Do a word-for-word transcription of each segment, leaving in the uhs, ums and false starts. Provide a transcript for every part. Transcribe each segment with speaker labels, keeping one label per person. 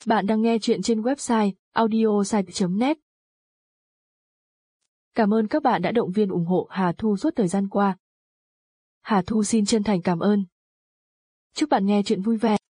Speaker 1: Bạn đang nghe chuyện trên website audiosite chấm net. Cảm ơn các bạn đã động viên ủng hộ Hà Thu suốt thời gian qua. Hà Thu xin chân thành cảm ơn. Chúc bạn nghe chuyện vui vẻ.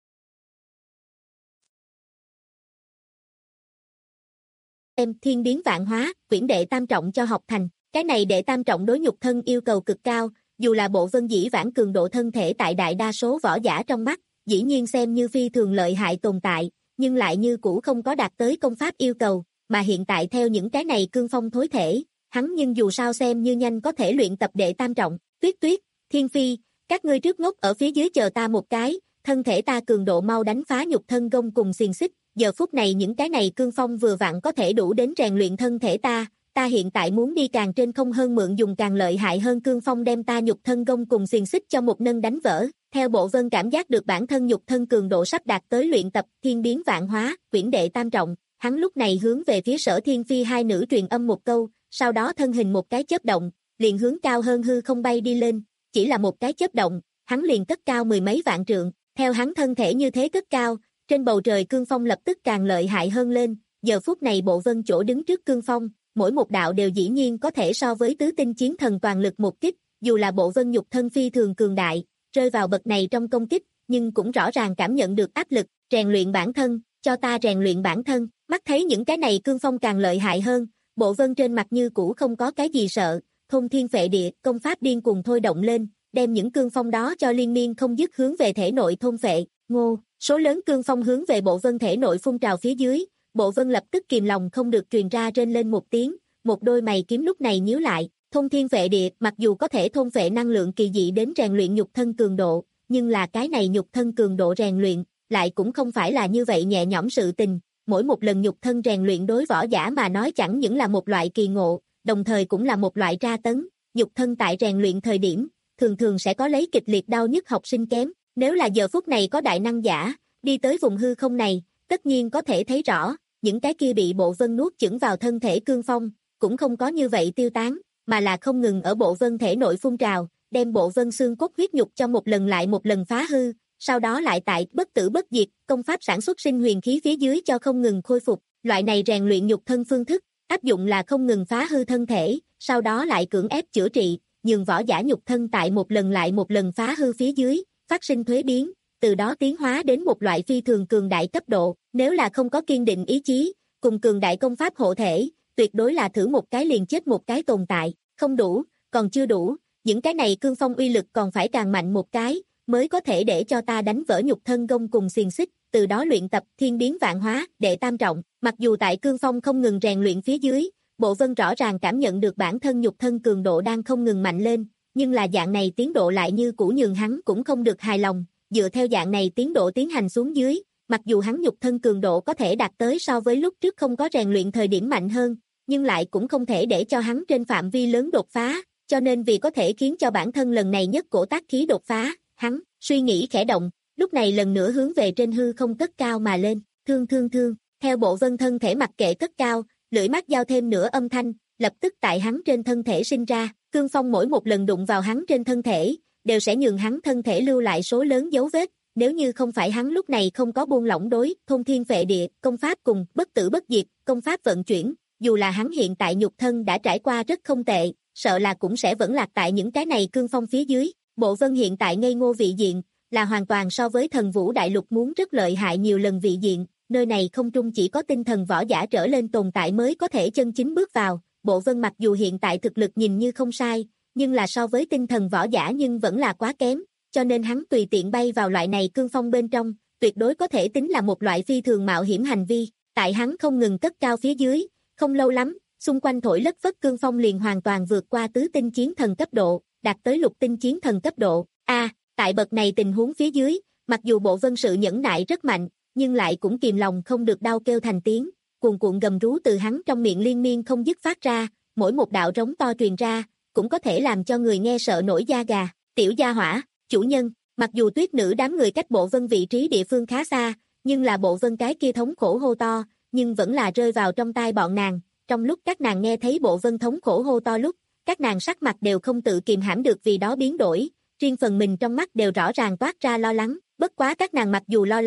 Speaker 2: Em thiên biến vạn hóa, quyển đệ tam trọng cho học thành. Cái này đệ tam trọng đối nhục thân yêu cầu cực cao, dù là bộ vân dĩ vãng cường độ thân thể tại đại đa số võ giả trong mắt, dĩ nhiên xem như phi thường lợi hại tồn tại, nhưng lại như cũ không có đạt tới công pháp yêu cầu, mà hiện tại theo những cái này cương phong thối thể, hắn nhưng dù sao xem như nhanh có thể luyện tập đệ tam trọng. Tuyết Tuyết, Thiên Phi, các ngươi trước ngốc ở phía dưới chờ ta một cái, thân thể ta cường độ mau đánh phá nhục thân gông cùng xiềng xích, giờ phút này những cái này cương phong vừa vặn có thể đủ đến rèn luyện thân thể ta, ta hiện tại muốn đi càng trên không hơn mượn dùng càng lợi hại hơn cương phong đem ta nhục thân gông cùng xiềng xích cho một nâng đánh vỡ. Theo Bộ Vân cảm giác được bản thân nhục thân cường độ sắp đạt tới luyện tập thiên biến vạn hóa, quyển đệ tam trọng, hắn lúc này hướng về phía Sở Thiên Phi hai nữ truyền âm một câu, sau đó thân hình một cái chớp động, liền hướng cao hơn hư không bay đi lên, chỉ là một cái chớp động, hắn liền cất cao mười mấy vạn trượng, theo hắn thân thể như thế cất cao, trên bầu trời cương phong lập tức càng lợi hại hơn lên, giờ phút này Bộ Vân chỗ đứng trước cương phong, mỗi một đạo đều dĩ nhiên có thể so với tứ tinh chiến thần toàn lực một kích, dù là Bộ Vân nhục thân phi thường cường đại, rơi vào bậc này trong công kích, nhưng cũng rõ ràng cảm nhận được áp lực, rèn luyện bản thân, cho ta rèn luyện bản thân, mắt thấy những cái này cương phong càng lợi hại hơn, Bộ Vân trên mặt như cũ không có cái gì sợ, thôn thiên phệ địa, công pháp điên cuồng thôi động lên, đem những cương phong đó cho liên miên không dứt hướng về thể nội thôn phệ, ngô, số lớn cương phong hướng về Bộ Vân thể nội phun trào phía dưới, Bộ Vân lập tức kìm lòng không được truyền ra trên lên một tiếng, một đôi mày kiếm lúc này nhíu lại. Thôn thiên phệ địa, mặc dù có thể thôn phệ năng lượng kỳ dị đến rèn luyện nhục thân cường độ, nhưng là cái này nhục thân cường độ rèn luyện, lại cũng không phải là như vậy nhẹ nhõm sự tình, mỗi một lần nhục thân rèn luyện đối võ giả mà nói chẳng những là một loại kỳ ngộ, đồng thời cũng là một loại tra tấn, nhục thân tại rèn luyện thời điểm, thường thường sẽ có lấy kịch liệt đau nhức học sinh kém, nếu là giờ phút này có đại năng giả, đi tới vùng hư không này, tất nhiên có thể thấy rõ, những cái kia bị Bộ Vân nuốt chửng vào thân thể cương phong, cũng không có như vậy tiêu tán, mà là không ngừng ở Bộ Vân thể nội phun trào, đem Bộ Vân xương cốt huyết nhục cho một lần lại một lần phá hư, sau đó lại tại bất tử bất diệt, công pháp sản xuất sinh huyền khí phía dưới cho không ngừng khôi phục, loại này rèn luyện nhục thân phương thức, áp dụng là không ngừng phá hư thân thể, sau đó lại cưỡng ép chữa trị, nhường võ giả nhục thân tại một lần lại một lần phá hư phía dưới, phát sinh thuế biến, từ đó tiến hóa đến một loại phi thường cường đại cấp độ, nếu là không có kiên định ý chí, cùng cường đại công pháp hộ thể, tuyệt đối là thử một cái liền chết một cái tồn tại, không đủ, còn chưa đủ, những cái này cương phong uy lực còn phải càng mạnh một cái, mới có thể để cho ta đánh vỡ nhục thân gông cùng xiềng xích, từ đó luyện tập thiên biến vạn hóa, đệ tam trọng, mặc dù tại cương phong không ngừng rèn luyện phía dưới, Bộ Vân rõ ràng cảm nhận được bản thân nhục thân cường độ đang không ngừng mạnh lên, nhưng là dạng này tiến độ lại như cũ nhường hắn cũng không được hài lòng, dựa theo dạng này tiến độ tiến hành xuống dưới, mặc dù hắn nhục thân cường độ có thể đạt tới so với lúc trước không có rèn luyện thời điểm mạnh hơn, nhưng lại cũng không thể để cho hắn trên phạm vi lớn đột phá, cho nên vì có thể khiến cho bản thân lần này nhất cổ tác khí đột phá, hắn, suy nghĩ khẽ động, lúc này lần nữa hướng về trên hư không cất cao mà lên, thương thương thương, theo Bộ Vân thân thể mặc kệ cất cao, lưỡi mắt giao thêm nửa âm thanh, lập tức tại hắn trên thân thể sinh ra, cương phong mỗi một lần đụng vào hắn trên thân thể, đều sẽ nhường hắn thân thể lưu lại số lớn dấu vết, nếu như không phải hắn lúc này không có buông lỏng đối, thôn thiên phệ địa, công pháp cùng, bất tử bất diệt, công pháp vận chuyển, dù là hắn hiện tại nhục thân đã trải qua rất không tệ, sợ là cũng sẽ vẫn lạc tại những cái này cương phong phía dưới. Bộ Vân hiện tại ngây ngô vị diện, là hoàn toàn so với thần vũ đại lục muốn rất lợi hại nhiều lần vị diện, nơi này không trung chỉ có tinh thần võ giả trở lên tồn tại mới có thể chân chính bước vào. Bộ Vân mặc dù hiện tại thực lực nhìn như không sai, nhưng là so với tinh thần võ giả nhưng vẫn là quá kém, cho nên hắn tùy tiện bay vào loại này cương phong bên trong, tuyệt đối có thể tính là một loại phi thường mạo hiểm hành vi, tại hắn không ngừng cất cao phía dưới, không lâu lắm, xung quanh thổi lất phất cương phong liền hoàn toàn vượt qua tứ tinh chiến thần cấp độ, đạt tới lục tinh chiến thần cấp độ. A, à, tại bậc này tình huống phía dưới, mặc dù Bộ Vân sự nhẫn nại rất mạnh, nhưng lại cũng kìm lòng không được đau kêu thành tiếng, cuồn cuộn gầm rú từ hắn trong miệng liên miên không dứt phát ra, mỗi một đạo rống to truyền ra, cũng có thể làm cho người nghe sợ nổi da gà. Tiểu gia hỏa, chủ nhân, mặc dù Tuyết nữ đám người cách Bộ Vân vị trí địa phương khá xa, nhưng là Bộ Vân cái kia thống khổ hô to, nhưng vẫn là rơi vào trong tai bọn nàng, trong lúc các nàng nghe thấy Bộ Vân thống khổ hô to lúc, các nàng sắc mặt đều không tự kìm hãm được vì đó biến đổi, riêng phần mình trong mắt đều rõ ràng toát ra lo lắng, bất quá các nàng mặc dù lo lắng,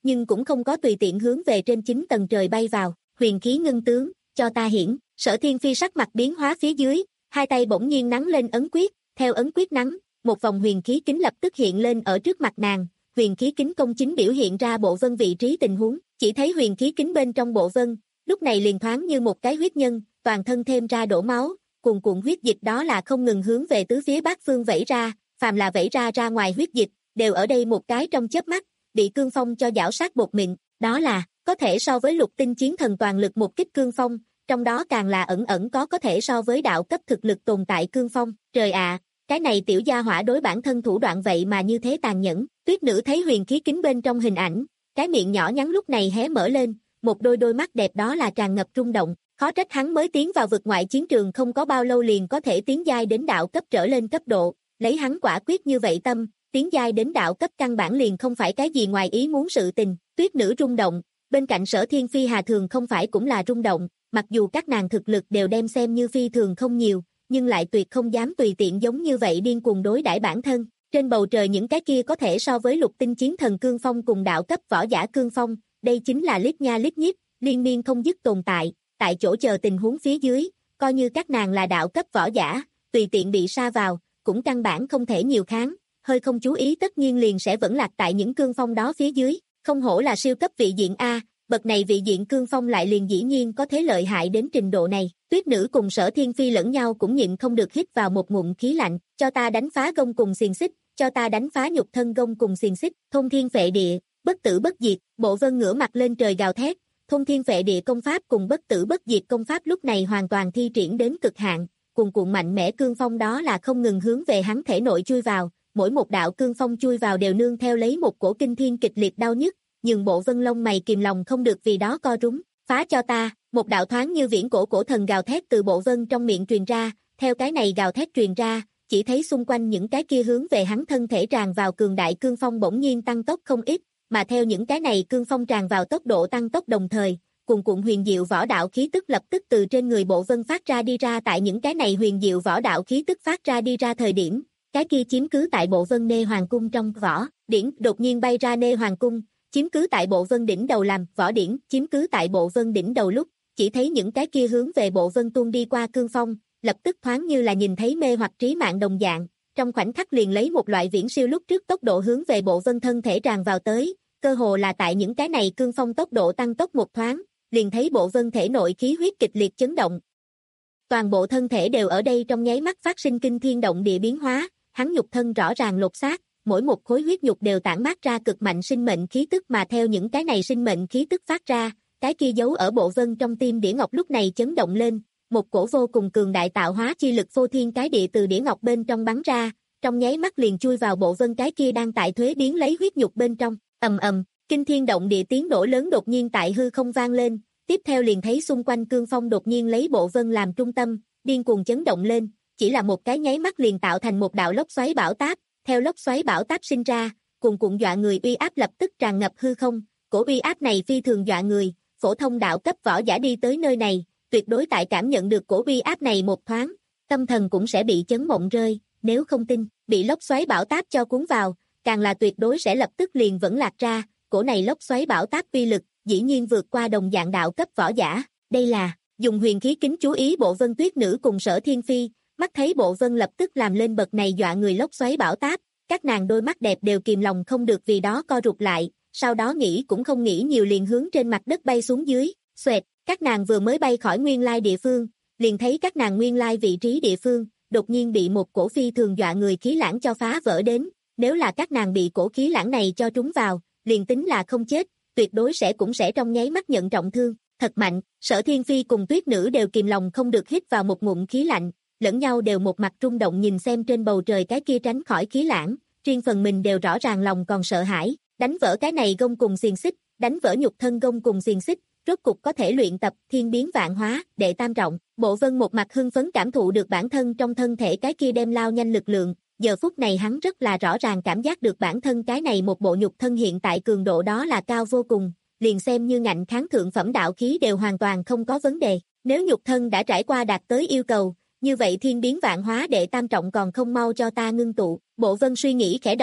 Speaker 2: nhưng cũng không có tùy tiện hướng về trên chín tầng trời bay vào, huyền khí ngưng tướng, cho ta hiển, Sở Thiên Phi sắc mặt biến hóa phía dưới, hai tay bỗng nhiên nắn lên ấn quyết, theo ấn quyết nắn, một vòng huyền khí kính lập tức hiện lên ở trước mặt nàng, huyền khí kính công chính biểu hiện ra bộ vân vị trí tình huống, chỉ thấy huyền khí kính bên trong bộ vân, lúc này liền thoáng như một cái huyết nhân, toàn thân thêm ra đổ máu, cuồn cuộn huyết dịch đó là không ngừng hướng về tứ phía bát phương vẩy ra, phàm là vẩy ra ra ngoài huyết dịch, đều ở đây một cái trong chớp mắt, bị cương phong cho giảo sát bột mịn, đó là, có thể so với lục tinh chiến thần toàn lực một kích cương phong, trong đó càng là ẩn ẩn có có thể so với đạo cấp thực lực tồn tại cương phong, trời ạ, cái này tiểu gia hỏa đối bản thân thủ đoạn vậy mà như thế tàn nhẫn, tuyết nữ thấy huyền khí kính bên trong hình ảnh, cái miệng nhỏ nhắn lúc này hé mở lên, một đôi đôi mắt đẹp đó là tràn ngập rung động, khó trách hắn mới tiến vào vực ngoại chiến trường không có bao lâu liền có thể tiến giai đến đạo cấp trở lên cấp độ, lấy hắn quả quyết như vậy tâm, tiến giai đến đạo cấp căn bản liền không phải cái gì ngoài ý muốn sự tình, tuyết nữ rung động, bên cạnh Sở Thiên Phi Hà Thường không phải cũng là rung động, mặc dù các nàng thực lực đều đem xem như phi thường không nhiều, nhưng lại tuyệt không dám tùy tiện giống như vậy điên cuồng đối đãi bản thân, trên bầu trời những cái kia có thể so với lục tinh chiến thần cương phong cùng đạo cấp võ giả cương phong, đây chính là lít nha lít nhít, liên miên không dứt tồn tại, tại chỗ chờ tình huống phía dưới, coi như các nàng là đạo cấp võ giả, tùy tiện bị sa vào, cũng căn bản không thể nhiều kháng, hơi không chú ý tất nhiên liền sẽ vẫn lạc tại những cương phong đó phía dưới, không hổ là siêu cấp vị diện A, bậc này vị diện cương phong lại liền dĩ nhiên có thế lợi hại đến trình độ này, tuyết nữ cùng Sở Thiên Phi lẫn nhau cũng nhịn không được hít vào một ngụm khí lạnh, cho ta đánh phá gông cùng xiềng xích, cho ta đánh phá nhục thân gông cùng xiềng xích, thôn thiên phệ địa, bất tử bất diệt, bộ vân ngửa mặt lên trời gào thét, thôn thiên phệ địa công pháp cùng bất tử bất diệt công pháp lúc này hoàn toàn thi triển đến cực hạn, cuồn cuộn mạnh mẽ cương phong đó là không ngừng hướng về hắn thể nội chui vào, mỗi một đạo cương phong chui vào đều nương theo lấy một cổ kinh thiên kịch liệt đau nhức, nhưng bộ vân lông mày kìm lòng không được vì đó co rúm, phá cho ta, một đạo thoáng như viễn cổ cổ thần gào thét từ bộ vân trong miệng truyền ra, theo cái này gào thét truyền ra, chỉ thấy xung quanh những cái kia hướng về hắn thân thể tràn vào cường đại cương phong bỗng nhiên tăng tốc không ít, mà theo những cái này cương phong tràn vào tốc độ tăng tốc đồng thời, cuồn cuộn huyền diệu võ đạo khí tức lập tức từ trên người bộ vân phát ra đi ra tại những cái này huyền diệu võ đạo khí tức phát ra đi ra thời điểm, cái kia chiếm cứ tại bộ vân nê hoàng cung trong võ điển đột nhiên bay ra nê hoàng cung, chiếm cứ tại bộ vân đỉnh đầu làm võ điển chiếm cứ tại bộ vân đỉnh đầu lúc, chỉ thấy những cái kia hướng về bộ vân tuôn đi qua cương phong, lập tức thoáng như là nhìn thấy mê hoặc trí mạng đồng dạng, trong khoảnh khắc liền lấy một loại viễn siêu lúc trước tốc độ hướng về bộ vân thân thể tràn vào tới, cơ hồ là tại những cái này cương phong tốc độ tăng tốc một thoáng, liền thấy bộ vân thể nội khí huyết kịch liệt chấn động. Toàn bộ thân thể đều ở đây trong nháy mắt phát sinh kinh thiên động địa biến hóa, hắn nhục thân rõ ràng lột xác, mỗi một khối huyết nhục đều tản mát ra cực mạnh sinh mệnh khí tức mà theo những cái này sinh mệnh khí tức phát ra, cái kia giấu ở bộ vân trong tim đĩa ngọc lúc này chấn động lên, một cổ vô cùng cường đại tạo hóa chi lực phô thiên cái địa từ đĩa ngọc bên trong bắn ra, trong nháy mắt liền chui vào bộ vân cái kia đang tại thuế biến lấy huyết nhục bên trong, ầm ầm, kinh thiên động địa tiếng nổ lớn đột nhiên tại hư không vang lên, tiếp theo liền thấy xung quanh cương phong đột nhiên lấy bộ vân làm trung tâm, điên cuồng chấn động lên, chỉ là một cái nháy mắt liền tạo thành một đạo lốc xoáy bão táp, theo lốc xoáy bão táp sinh ra, cuồn cuộn dọa người uy áp lập tức tràn ngập hư không, cổ uy áp này phi thường dọa người, phổ thông đạo cấp võ giả đi tới nơi này, tuyệt đối tại cảm nhận được cổ uy áp này một thoáng, tâm thần cũng sẽ bị chấn mộng rơi, nếu không tin, bị lốc xoáy bão táp cho cuốn vào, càng là tuyệt đối sẽ lập tức liền vẫn lạc ra, cổ này lốc xoáy bão táp uy lực, dĩ nhiên vượt qua đồng dạng đạo cấp võ giả, đây là, dùng huyền khí kính chú ý bộ vân tuyết nữ cùng Sở Thiên Phi, mắt thấy bộ vân lập tức làm lên bậc này dọa người lốc xoáy bão táp, các nàng đôi mắt đẹp đều kìm lòng không được vì đó co rụt lại, sau đó nghĩ cũng không nghĩ nhiều liền hướng trên mặt đất bay xuống dưới, xoẹt, các nàng vừa mới bay khỏi nguyên lai địa phương, liền thấy các nàng nguyên lai vị trí địa phương, đột nhiên bị một cổ phi thường dọa người khí lãng cho phá vỡ đến, nếu là các nàng bị cổ khí lãng này cho trúng vào, liền tính là không chết, tuyệt đối sẽ cũng sẽ trong nháy mắt nhận trọng thương, thật mạnh, Sở Thiên Phi cùng tuyết nữ đều kìm lòng không được hít vào một ngụm khí lạnh, lẫn nhau đều một mặt rung động nhìn xem trên bầu trời cái kia tránh khỏi khí lãng, riêng phần mình đều rõ ràng lòng còn sợ hãi, đánh vỡ cái này gông cùng xiềng xích, đánh vỡ nhục thân gông cùng xiềng xích, rốt cục có thể luyện tập thiên biến vạn hóa, đệ tam trọng, bộ vân một mặt hưng phấn cảm thụ được bản thân trong thân thể cái kia đem lao nhanh lực lượng, giờ phút này hắn rất là rõ ràng cảm giác được bản thân cái này một bộ nhục thân hiện tại cường độ đó là cao vô cùng, liền xem như ngạnh kháng thượng phẩm đạo khí đều hoàn toàn không có vấn đề, nếu nhục thân đã trải qua đạt tới yêu cầu, như vậy thiên biến vạn hóa đệ tam trọng còn không mau cho ta ngưng tụ, bộ vân suy nghĩ khẽ động,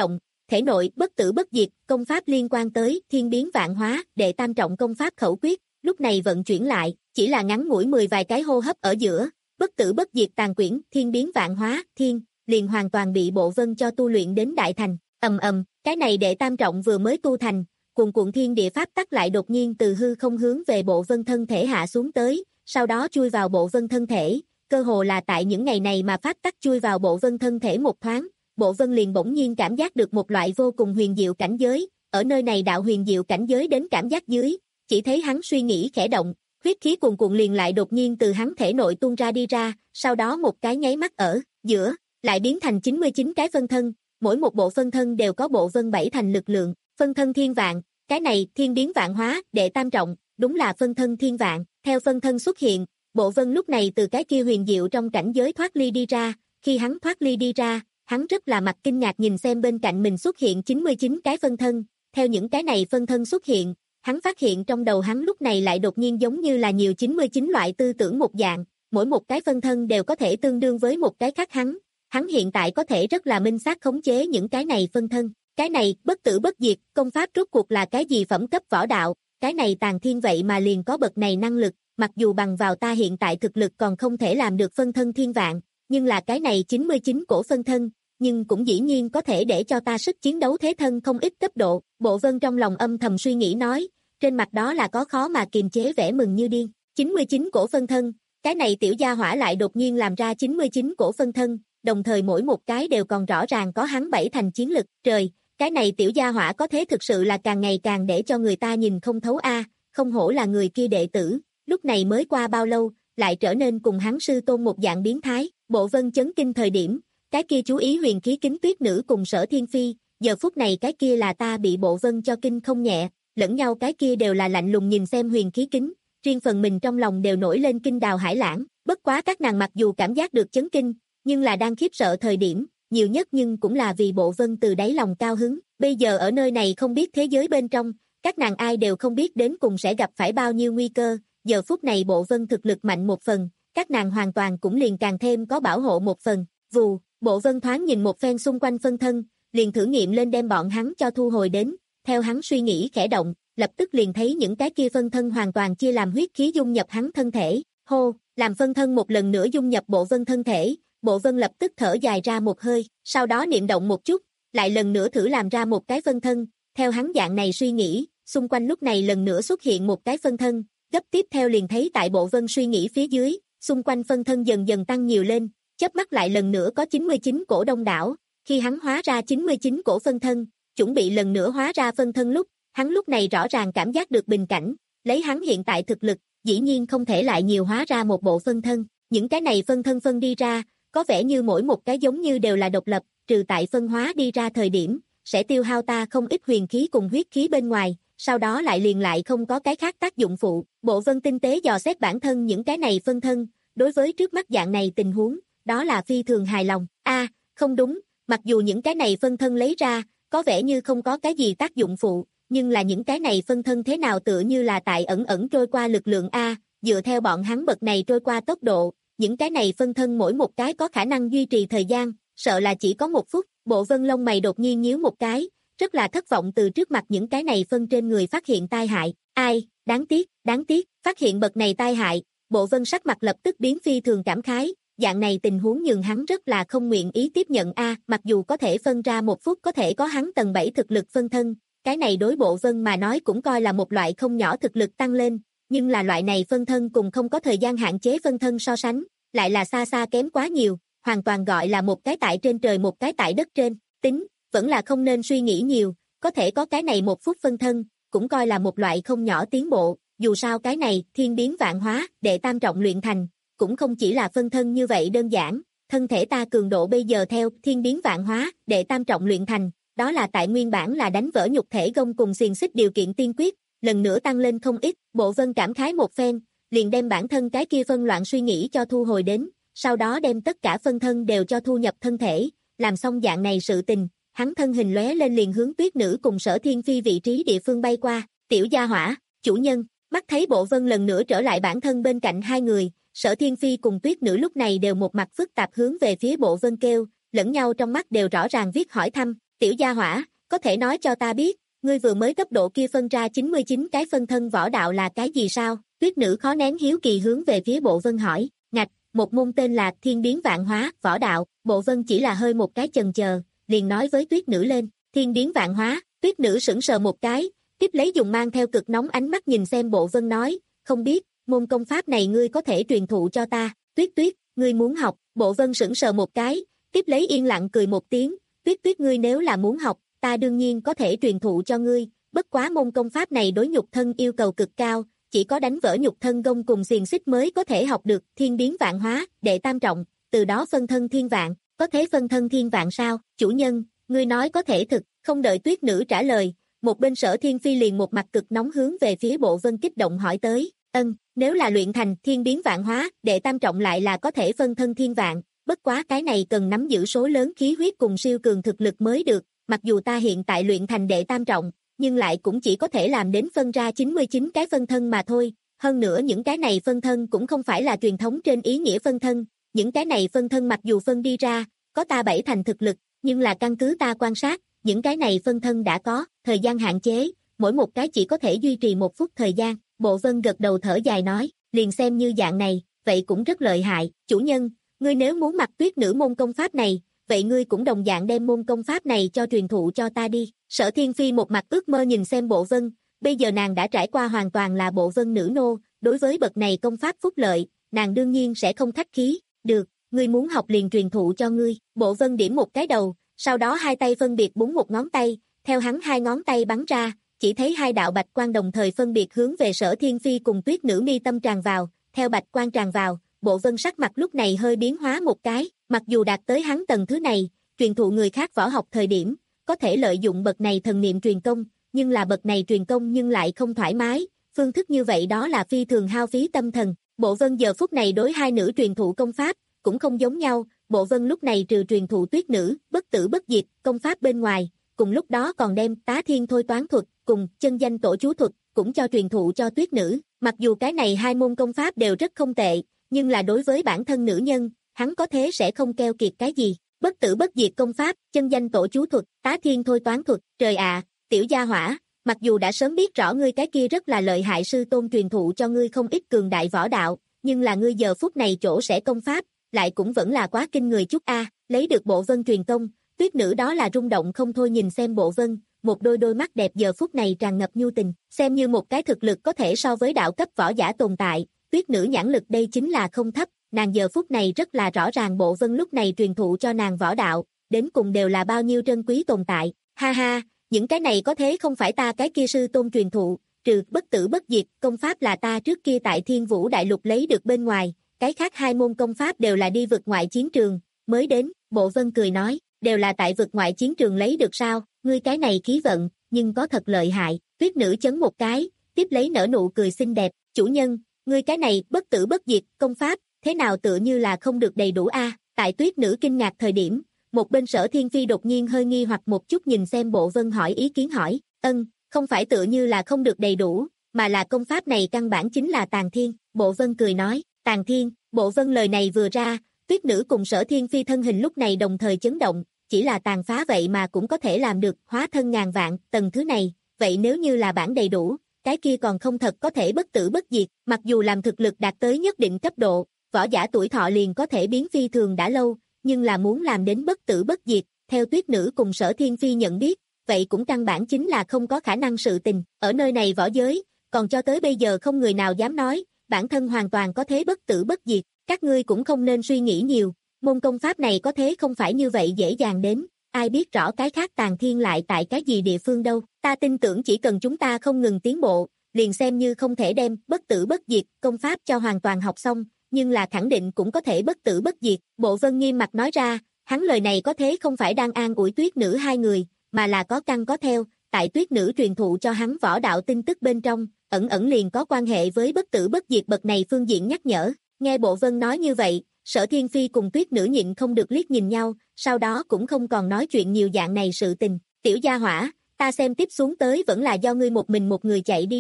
Speaker 2: thể nội bất tử bất diệt, công pháp liên quan tới thiên biến vạn hóa, đệ tam trọng công pháp khẩu quyết, lúc này vận chuyển lại, chỉ là ngắn ngủi mười vài cái hô hấp ở giữa, bất tử bất diệt tàn quyển, thiên biến vạn hóa, thiên, liền hoàn toàn bị Bộ Vân cho tu luyện đến đại thành, ầm ầm, cái này đệ tam trọng vừa mới tu thành, cuồn cuộn thiên địa pháp tắc lại đột nhiên từ hư không hướng về Bộ Vân thân thể hạ xuống tới, sau đó chui vào Bộ Vân thân thể, cơ hồ là tại những ngày này mà pháp tắc chui vào Bộ Vân thân thể một thoáng, Bộ Vân liền bỗng nhiên cảm giác được một loại vô cùng huyền diệu cảnh giới, ở nơi này đạo huyền diệu cảnh giới đến cảm giác dưới, chỉ thấy hắn suy nghĩ khẽ động, huyết khí cuồn cuộn liền lại đột nhiên từ hắn thể nội tuôn ra đi ra, sau đó một cái nháy mắt ở giữa, lại biến thành chín mươi chín cái phân thân, mỗi một bộ phân thân đều có Bộ Vân bảy thành lực lượng, phân thân thiên vạn, cái này thiên biến vạn hóa, đệ tam trọng, đúng là phân thân thiên vạn, theo phân thân xuất hiện, Bộ Vân lúc này từ cái kia huyền diệu trong cảnh giới thoát ly đi ra, khi hắn thoát ly đi ra, hắn rất là mặt kinh ngạc nhìn xem bên cạnh mình xuất hiện chín mươi chín cái phân thân, theo những cái này phân thân xuất hiện, hắn phát hiện trong đầu hắn lúc này lại đột nhiên giống như là nhiều chín mươi chín loại tư tưởng một dạng, mỗi một cái phân thân đều có thể tương đương với một cái khác hắn, hắn hiện tại có thể rất là minh xác khống chế những cái này phân thân, cái này bất tử bất diệt, công pháp rốt cuộc là cái gì phẩm cấp võ đạo, cái này tàn thiên vậy mà liền có bậc này năng lực, mặc dù bằng vào ta hiện tại thực lực còn không thể làm được phân thân thiên vạn, nhưng là cái này chín mươi chín cổ phân thân, nhưng cũng dĩ nhiên có thể để cho ta sức chiến đấu thế thân không ít cấp độ, Bộ Vân trong lòng âm thầm suy nghĩ nói, trên mặt đó là có khó mà kiềm chế vẻ mừng như điên, chín mươi chín cổ phân thân, cái này tiểu gia hỏa lại đột nhiên làm ra chín mươi chín cổ phân thân, đồng thời mỗi một cái đều còn rõ ràng có hắn bảy thành chiến lực, trời, cái này tiểu gia hỏa có thế thực sự là càng ngày càng để cho người ta nhìn không thấu a, không hổ là người kia đệ tử, lúc này mới qua bao lâu, lại trở nên cùng hắn sư tôn một dạng biến thái, Bộ Vân chấn kinh thời điểm, cái kia chú ý huyền khí kính tuyết nữ cùng Sở Thiên Phi, giờ phút này cái kia là ta bị Bộ Vân cho kinh không nhẹ, lẫn nhau cái kia đều là lạnh lùng nhìn xem huyền khí kính, riêng phần mình trong lòng đều nổi lên kinh đào hải lãng, bất quá các nàng mặc dù cảm giác được chấn kinh, nhưng là đang khiếp sợ thời điểm, nhiều nhất nhưng cũng là vì Bộ Vân từ đáy lòng cao hứng, bây giờ ở nơi này không biết thế giới bên trong, các nàng ai đều không biết đến cùng sẽ gặp phải bao nhiêu nguy cơ, giờ phút này Bộ Vân thực lực mạnh một phần, các nàng hoàn toàn cũng liền càng thêm có bảo hộ một phần, vù, Bộ Vân thoáng nhìn một phen xung quanh phân thân, liền thử nghiệm lên đem bọn hắn cho thu hồi đến, theo hắn suy nghĩ khẽ động, lập tức liền thấy những cái kia phân thân hoàn toàn chia làm huyết khí dung nhập hắn thân thể, hô, làm phân thân một lần nữa dung nhập Bộ Vân thân thể, Bộ Vân lập tức thở dài ra một hơi, sau đó niệm động một chút, lại lần nữa thử làm ra một cái phân thân, theo hắn dạng này suy nghĩ, xung quanh lúc này lần nữa xuất hiện một cái phân thân, gấp tiếp theo liền thấy tại Bộ Vân suy nghĩ phía dưới, xung quanh phân thân dần dần tăng nhiều lên, chớp mắt lại lần nữa có chín mươi chín cổ đông đảo, khi hắn hóa ra chín mươi chín cổ phân thân, chuẩn bị lần nữa hóa ra phân thân lúc, hắn lúc này rõ ràng cảm giác được bình cảnh, lấy hắn hiện tại thực lực, dĩ nhiên không thể lại nhiều hóa ra một bộ phân thân, những cái này phân thân phân đi ra, có vẻ như mỗi một cái giống như đều là độc lập, trừ tại phân hóa đi ra thời điểm, sẽ tiêu hao ta không ít huyền khí cùng huyết khí bên ngoài, sau đó lại liền lại không có cái khác tác dụng phụ, Bộ Vân tinh tế dò xét bản thân những cái này phân thân, đối với trước mắt dạng này tình huống, đó là phi thường hài lòng, a không đúng, mặc dù những cái này phân thân lấy ra, có vẻ như không có cái gì tác dụng phụ, nhưng là những cái này phân thân thế nào tựa như là tại ẩn ẩn trôi qua lực lượng A, dựa theo bọn hắn bậc này trôi qua tốc độ, những cái này phân thân mỗi một cái có khả năng duy trì thời gian, sợ là chỉ có một phút, Bộ Vân lông mày đột nhiên nhíu một cái, rất là thất vọng từ trước mặt những cái này phân trên người phát hiện tai hại, ai, đáng tiếc, đáng tiếc, phát hiện bậc này tai hại, Bộ Vân sắc mặt lập tức biến phi thường cảm khái, dạng này tình huống nhường hắn rất là không nguyện ý tiếp nhận a, mặc dù có thể phân ra một phút có thể có hắn tầng bảy thực lực phân thân, cái này đối Bộ Vân mà nói cũng coi là một loại không nhỏ thực lực tăng lên, nhưng là loại này phân thân cùng không có thời gian hạn chế phân thân so sánh, lại là xa xa kém quá nhiều, hoàn toàn gọi là một cái tại trên trời một cái tại đất trên, tính, vẫn là không nên suy nghĩ nhiều, có thể có cái này một phút phân thân, cũng coi là một loại không nhỏ tiến bộ, dù sao cái này thiên biến vạn hóa, đệ tam trọng luyện thành, cũng không chỉ là phân thân như vậy đơn giản, thân thể ta cường độ bây giờ theo thiên biến vạn hóa, đệ tam trọng luyện thành, đó là tại nguyên bản là đánh vỡ nhục thể gông cùng xiềng xích điều kiện tiên quyết, lần nữa tăng lên không ít, Bộ Vân cảm khái một phen, liền đem bản thân cái kia phân loạn suy nghĩ cho thu hồi đến, sau đó đem tất cả phân thân đều cho thu nhập thân thể, làm xong dạng này sự tình, hắn thân hình lóe lên liền hướng Tuyết Nữ cùng Sở Thiên Phi vị trí địa phương bay qua, tiểu gia hỏa, chủ nhân, mắt thấy Bộ Vân lần nữa trở lại bản thân bên cạnh hai người, Sở Thiên Phi cùng Tuyết Nữ lúc này đều một mặt phức tạp hướng về phía Bộ Vân kêu, lẫn nhau trong mắt đều rõ ràng viết hỏi thăm, tiểu gia hỏa, có thể nói cho ta biết, ngươi vừa mới cấp độ kia phân ra chín mươi chín cái phân thân võ đạo là cái gì sao? Tuyết nữ khó nén hiếu kỳ hướng về phía Bộ Vân hỏi, ngạch, một môn tên là Thiên Biến Vạn Hóa, võ đạo. Bộ Vân chỉ là hơi một cái chần chờ, liền nói với Tuyết nữ lên, Thiên Biến Vạn Hóa. Tuyết nữ sững sờ một cái, tiếp lấy dùng mang theo cực nóng ánh mắt nhìn xem Bộ Vân nói, không biết, môn công pháp này ngươi có thể truyền thụ cho ta? Tuyết Tuyết, ngươi muốn học? Bộ Vân sững sờ một cái, tiếp lấy yên lặng cười một tiếng, Tuyết Tuyết ngươi nếu là muốn học, ta đương nhiên có thể truyền thụ cho ngươi, bất quá môn công pháp này đối nhục thân yêu cầu cực cao, chỉ có đánh vỡ nhục thân gông cùng xiềng xích mới có thể học được. Thiên Biến Vạn Hóa, đệ tam trọng, từ đó phân thân thiên vạn, có thể phân thân thiên vạn sao? Chủ nhân, ngươi nói có thể thực? Không đợi Tuyết nữ trả lời, một bên Sở Thiên Phi liền một mặt cực nóng hướng về phía Bộ Vân kích động hỏi tới, ân, nếu là luyện thành Thiên Biến Vạn Hóa, đệ tam trọng lại là có thể phân thân thiên vạn, bất quá cái này cần nắm giữ số lớn khí huyết cùng siêu cường thực lực mới được, mặc dù ta hiện tại luyện thành đệ tam trọng, nhưng lại cũng chỉ có thể làm đến phân ra chín mươi chín cái phân thân mà thôi, hơn nữa những cái này phân thân cũng không phải là truyền thống trên ý nghĩa phân thân, những cái này phân thân mặc dù phân đi ra, có ta bảy thành thực lực, nhưng là căn cứ ta quan sát, những cái này phân thân đã có thời gian hạn chế, mỗi một cái chỉ có thể duy trì một phút thời gian. Bộ Vân gật đầu thở dài nói, liền xem như dạng này, vậy cũng rất lợi hại. Chủ nhân, ngươi nếu muốn mặc Tuyết nữ môn công pháp này, vậy ngươi cũng đồng dạng đem môn công pháp này cho truyền thụ cho ta đi. Sở Thiên Phi một mặt ước mơ nhìn xem Bộ Vân, bây giờ nàng đã trải qua hoàn toàn là Bộ Vân nữ nô, đối với bậc này công pháp phúc lợi, nàng đương nhiên sẽ không khách khí. Được, ngươi muốn học liền truyền thụ cho ngươi. Bộ Vân điểm một cái đầu, sau đó hai tay phân biệt búng một ngón tay, theo hắn hai ngón tay bắn ra, chỉ thấy hai đạo bạch quang đồng thời phân biệt hướng về Sở Thiên Phi cùng Tuyết nữ mi tâm tràn vào, theo bạch quang tràn vào, Bộ Vân sắc mặt lúc này hơi biến hóa một cái, mặc dù đạt tới hắn tầng thứ này, truyền thụ người khác võ học thời điểm, có thể lợi dụng bậc này thần niệm truyền công, nhưng là bậc này truyền công nhưng lại không thoải mái, phương thức như vậy đó là phi thường hao phí tâm thần. Bộ Vân giờ phút này đối hai nữ truyền thụ công pháp, cũng không giống nhau, Bộ Vân lúc này trừ truyền thụ Tuyết nữ, bất tử bất diệt, công pháp bên ngoài, cùng lúc đó còn đem Tá Thiên thôi toán thuật, cùng chân danh tổ chú thuật, cũng cho truyền thụ cho Tuyết nữ, mặc dù cái này hai môn công pháp đều rất không tệ, nhưng là đối với bản thân nữ nhân, hắn có thế sẽ không keo kiệt cái gì. Bất tử bất diệt công pháp, chân danh tổ chú thuật, Tá Thiên thôi toán thuật, trời ạ, tiểu gia hỏa, mặc dù đã sớm biết rõ ngươi cái kia rất là lợi hại sư tôn truyền thụ cho ngươi không ít cường đại võ đạo, nhưng là ngươi giờ phút này chỗ sẽ công pháp, lại cũng vẫn là quá kinh người chút a. Lấy được Bộ Vân truyền công, Tuyết nữ đó là rung động không thôi nhìn xem Bộ Vân, một đôi đôi mắt đẹp giờ phút này tràn ngập nhu tình, xem như một cái thực lực có thể so với đạo cấp võ giả tồn tại, Tuyết nữ nhãn lực đây chính là không thấp, nàng giờ phút này rất là rõ ràng Bộ Vân lúc này truyền thụ cho nàng võ đạo, đến cùng đều là bao nhiêu trân quý tồn tại, ha ha, những cái này có thế không phải ta cái kia sư tôn truyền thụ, trừ bất tử bất diệt, công pháp là ta trước kia tại Thiên Vũ Đại Lục lấy được bên ngoài, cái khác hai môn công pháp đều là đi vực ngoại chiến trường, mới đến. Bộ Vân cười nói, đều là tại vực ngoại chiến trường lấy được sao, ngươi cái này khí vận, nhưng có thật lợi hại. Tuyết nữ chấn một cái, tiếp lấy nở nụ cười xinh đẹp, chủ nhân, ngươi cái này bất tử bất diệt, công pháp, thế nào tựa như là không được đầy đủ a. Tại Tuyết nữ kinh ngạc thời điểm, một bên Sở Thiên Phi đột nhiên hơi nghi hoặc một chút nhìn xem Bộ Vân hỏi ý kiến hỏi, ân, không phải tựa như là không được đầy đủ, mà là công pháp này căn bản chính là tàn thiên. Bộ Vân cười nói, tàn thiên. Bộ Vân lời này vừa ra, Tuyết nữ cùng Sở Thiên Phi thân hình lúc này đồng thời chấn động, chỉ là tàn phá vậy mà cũng có thể làm được, hóa thân ngàn vạn, tầng thứ này, vậy nếu như là bản đầy đủ, cái kia còn không thật có thể bất tử bất diệt, mặc dù làm thực lực đạt tới nhất định cấp độ, võ giả tuổi thọ liền có thể biến phi thường đã lâu, nhưng là muốn làm đến bất tử bất diệt, theo Tuyết nữ cùng Sở Thiên Phi nhận biết, vậy cũng căn bản chính là không có khả năng sự tình, ở nơi này võ giới, còn cho tới bây giờ không người nào dám nói, bản thân hoàn toàn có thế bất tử bất diệt, các ngươi cũng không nên suy nghĩ nhiều, môn công pháp này có thế không phải như vậy dễ dàng đến, ai biết rõ cái khác tàn thiên lại tại cái gì địa phương đâu, ta tin tưởng chỉ cần chúng ta không ngừng tiến bộ, liền xem như không thể đem bất tử bất diệt công pháp cho hoàn toàn học xong, nhưng là khẳng định cũng có thể bất tử bất diệt. Bộ Vân nghiêm mặt nói ra, hắn lời này có thế không phải đang an ủi Tuyết nữ hai người, mà là có căn có theo, tại Tuyết nữ truyền thụ cho hắn võ đạo tin tức bên trong, ẩn ẩn liền có quan hệ với bất tử bất diệt bậc này phương diện nhắc nhở. Nghe Bộ Vân nói như vậy, Sở Thiên Phi cùng Tuyết nữ nhịn không được liếc nhìn nhau, sau đó cũng không còn nói chuyện nhiều dạng này sự tình. Tiểu gia hỏa, ta xem tiếp xuống tới vẫn là do ngươi một mình một người chạy đi đi,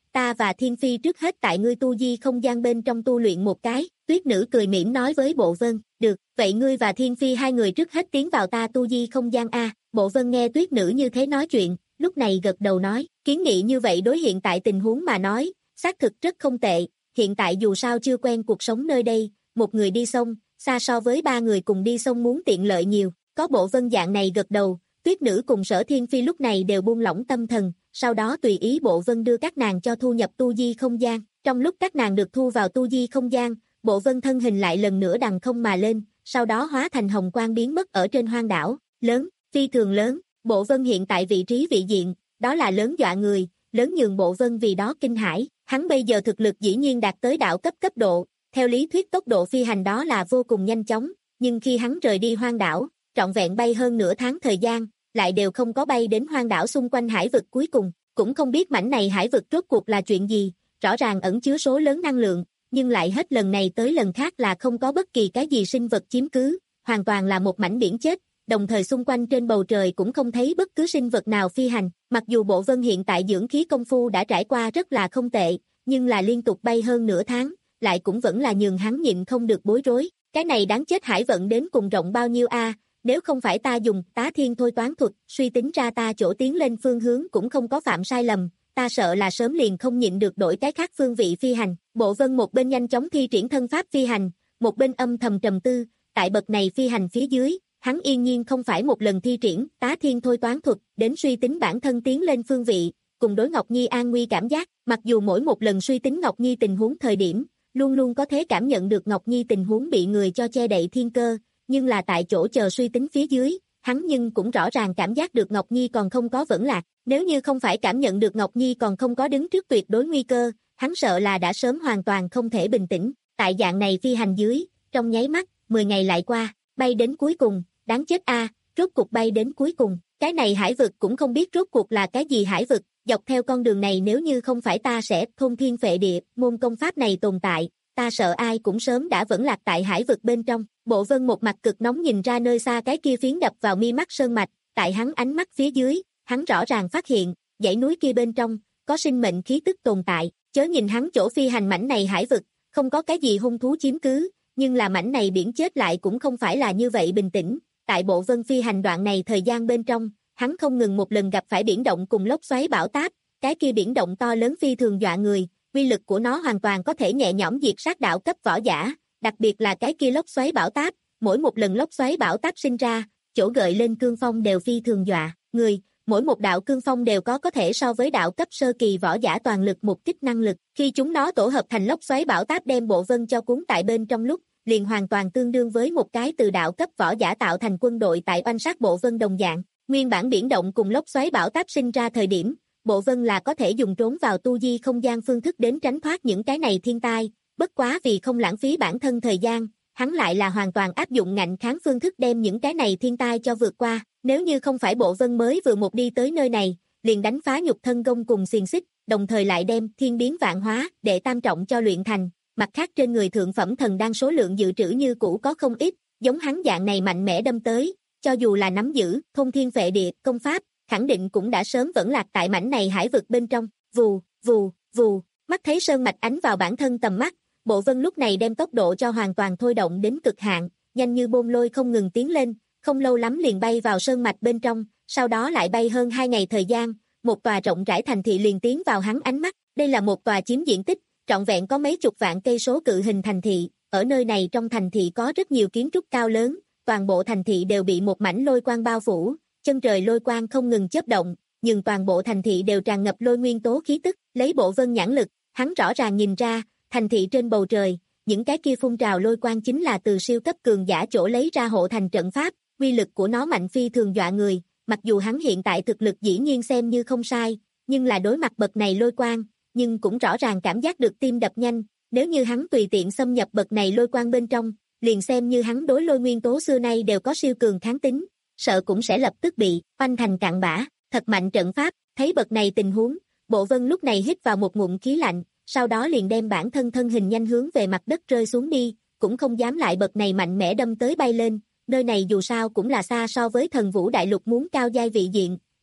Speaker 2: ta và Thiên Phi trước hết tại ngươi tu di không gian bên trong tu luyện một cái, Tuyết Nữ cười mỉm nói với Bộ Vân, được, vậy ngươi và Thiên Phi hai người trước hết tiến vào ta tu di không gian a. Bộ Vân nghe Tuyết Nữ như thế nói chuyện, lúc này gật đầu nói, kiến nghị như vậy đối hiện tại tình huống mà nói, xác thực rất không tệ, hiện tại dù sao chưa quen cuộc sống nơi đây, một người đi sông, xa so với ba người cùng đi sông muốn tiện lợi nhiều, có Bộ Vân dạng này gật đầu, Tuyết Nữ cùng Sở Thiên Phi lúc này đều buông lỏng tâm thần, sau đó tùy ý Bộ Vân đưa các nàng cho thu nhập tu di không gian, trong lúc các nàng được thu vào tu di không gian, Bộ Vân thân hình lại lần nữa đằng không mà lên, sau đó hóa thành hồng quang biến mất ở trên hoang đảo, lớn, phi thường lớn, Bộ Vân hiện tại vị trí vị diện, đó là lớn dọa người, lớn nhường Bộ Vân vì đó kinh hãi, hắn bây giờ thực lực dĩ nhiên đạt tới đạo cấp cấp độ, theo lý thuyết tốc độ phi hành đó là vô cùng nhanh chóng, nhưng khi hắn rời đi hoang đảo, trọn vẹn bay hơn nửa tháng thời gian, lại đều không có bay đến hoang đảo xung quanh hải vực cuối cùng, cũng không biết mảnh này hải vực rốt cuộc là chuyện gì, rõ ràng ẩn chứa số lớn năng lượng, nhưng lại hết lần này tới lần khác là không có bất kỳ cái gì sinh vật chiếm cứ, hoàn toàn là một mảnh biển chết, đồng thời xung quanh trên bầu trời cũng không thấy bất cứ sinh vật nào phi hành, mặc dù Bộ Vân hiện tại dưỡng khí công phu đã trải qua rất là không tệ, nhưng là liên tục bay hơn nửa tháng, lại cũng vẫn là nhường hắn nhịn không được bối rối, cái này đáng chết hải vận đến cùng rộng bao nhiêu a? Nếu không phải ta dùng tá thiên thôi toán thuật, suy tính ra ta chỗ tiến lên phương hướng cũng không có phạm sai lầm, ta sợ là sớm liền không nhịn được đổi cái khác phương vị phi hành. Bộ Vân một bên nhanh chóng thi triển thân pháp phi hành, một bên âm thầm trầm tư, tại bậc này phi hành phía dưới, hắn yên nhiên không phải một lần thi triển tá thiên thôi toán thuật, đến suy tính bản thân tiến lên phương vị, cùng đối Ngọc Nhi an nguy cảm giác, mặc dù mỗi một lần suy tính Ngọc Nhi tình huống thời điểm, luôn luôn có thể cảm nhận được Ngọc Nhi tình huống bị người cho che đậy thiên cơ, nhưng là tại chỗ chờ suy tính phía dưới, hắn nhưng cũng rõ ràng cảm giác được Ngọc Nhi còn không có vững lạc, nếu như không phải cảm nhận được Ngọc Nhi còn không có đứng trước tuyệt đối nguy cơ, hắn sợ là đã sớm hoàn toàn không thể bình tĩnh, tại dạng này phi hành dưới, trong nháy mắt, mười ngày lại qua, bay đến cuối cùng, đáng chết a, rốt cuộc bay đến cuối cùng, cái này hải vực cũng không biết rốt cuộc là cái gì hải vực, dọc theo con đường này nếu như không phải ta sẽ thôn thiên phệ địa, môn công pháp này tồn tại, ta sợ ai cũng sớm đã vẫn lạc tại hải vực bên trong. Bộ Vân một mặt cực nóng nhìn ra nơi xa cái kia phiến đập vào mi mắt sơn mạch, tại hắn ánh mắt phía dưới, hắn rõ ràng phát hiện, dãy núi kia bên trong, có sinh mệnh khí tức tồn tại, chớ nhìn hắn chỗ phi hành mảnh này hải vực, không có cái gì hung thú chiếm cứ, nhưng là mảnh này biển chết lại cũng không phải là như vậy bình tĩnh, tại Bộ Vân phi hành đoạn này thời gian bên trong, hắn không ngừng một lần gặp phải biển động cùng lốc xoáy bão táp, cái kia biển động to lớn phi thường dọa người, uy lực của nó hoàn toàn có thể nhẹ nhõm diệt sát đạo cấp võ giả, đặc biệt là cái kia lốc xoáy bão táp, mỗi một lần lốc xoáy bão táp sinh ra, chỗ gợi lên cương phong đều phi thường dọa người, mỗi một đạo cương phong đều có có thể so với đạo cấp sơ kỳ võ giả toàn lực một kích năng lực, khi chúng nó tổ hợp thành lốc xoáy bão táp đem Bộ Vân cho cuốn tại bên trong lúc, liền hoàn toàn tương đương với một cái từ đạo cấp võ giả tạo thành quân đội tại oanh sát Bộ Vân đồng dạng, nguyên bản biển động cùng lốc xoáy bão táp sinh ra thời điểm, Bộ Vân là có thể dùng trốn vào tu di không gian phương thức đến tránh thoát những cái này thiên tai, bất quá vì không lãng phí bản thân thời gian, hắn lại là hoàn toàn áp dụng ngạnh kháng phương thức đem những cái này thiên tai cho vượt qua, nếu như không phải Bộ Vân mới vừa một đi tới nơi này, liền đánh phá nhục thân công cùng xiềng xích, đồng thời lại đem thiên biến vạn hóa, đệ tam trọng cho luyện thành, mặt khác trên người thượng phẩm thần đan số lượng dự trữ như cũ có không ít, giống hắn dạng này mạnh mẽ đâm tới, cho dù là nắm giữ thôn thiên phệ địa công pháp, khẳng định cũng đã sớm vẫn lạc tại mảnh này hải vực bên trong, vù, vù, vù, mắt thấy sơn mạch ánh vào bản thân tầm mắt, Bộ Vân lúc này đem tốc độ cho hoàn toàn thôi động đến cực hạn, nhanh như bôn lôi không ngừng tiến lên, không lâu lắm liền bay vào sơn mạch bên trong, sau đó lại bay hơn hai ngày thời gian, một tòa rộng rãi thành thị liền tiến vào hắn ánh mắt, đây là một tòa chiếm diện tích, trọn vẹn có mấy chục vạn cây số cự hình thành thị, ở nơi này trong thành thị có rất nhiều kiến trúc cao lớn, toàn bộ thành thị đều bị một mảnh lôi quang bao phủ, chân trời lôi quang không ngừng chớp động, nhưng toàn bộ thành thị đều tràn ngập lôi nguyên tố khí tức, lấy Bộ Vân nhãn lực, hắn rõ ràng nhìn ra, thành thị trên bầu trời, những cái kia phun trào lôi quang chính là từ siêu cấp cường giả chỗ lấy ra hộ thành trận pháp, uy lực của nó mạnh phi thường dọa người, mặc dù hắn hiện tại thực lực dĩ nhiên xem như không sai, nhưng là đối mặt bậc này lôi quang, nhưng cũng rõ ràng cảm giác được tim đập nhanh, nếu như hắn tùy tiện xâm nhập bậc này lôi quang bên trong, liền xem như hắn đối lôi nguyên tố xưa nay đều có siêu cường kháng tính, sợ cũng sẽ lập tức bị oanh thành cạn bã, thật mạnh trận pháp, thấy bậc này tình huống, Bộ Vân lúc này hít vào một ngụm khí lạnh, sau đó liền đem bản thân thân hình nhanh hướng về mặt đất rơi xuống đi, cũng không dám lại bậc này mạnh mẽ đâm tới bay lên, nơi này dù sao cũng là xa so với thần vũ đại lục muốn cao giai vị diện,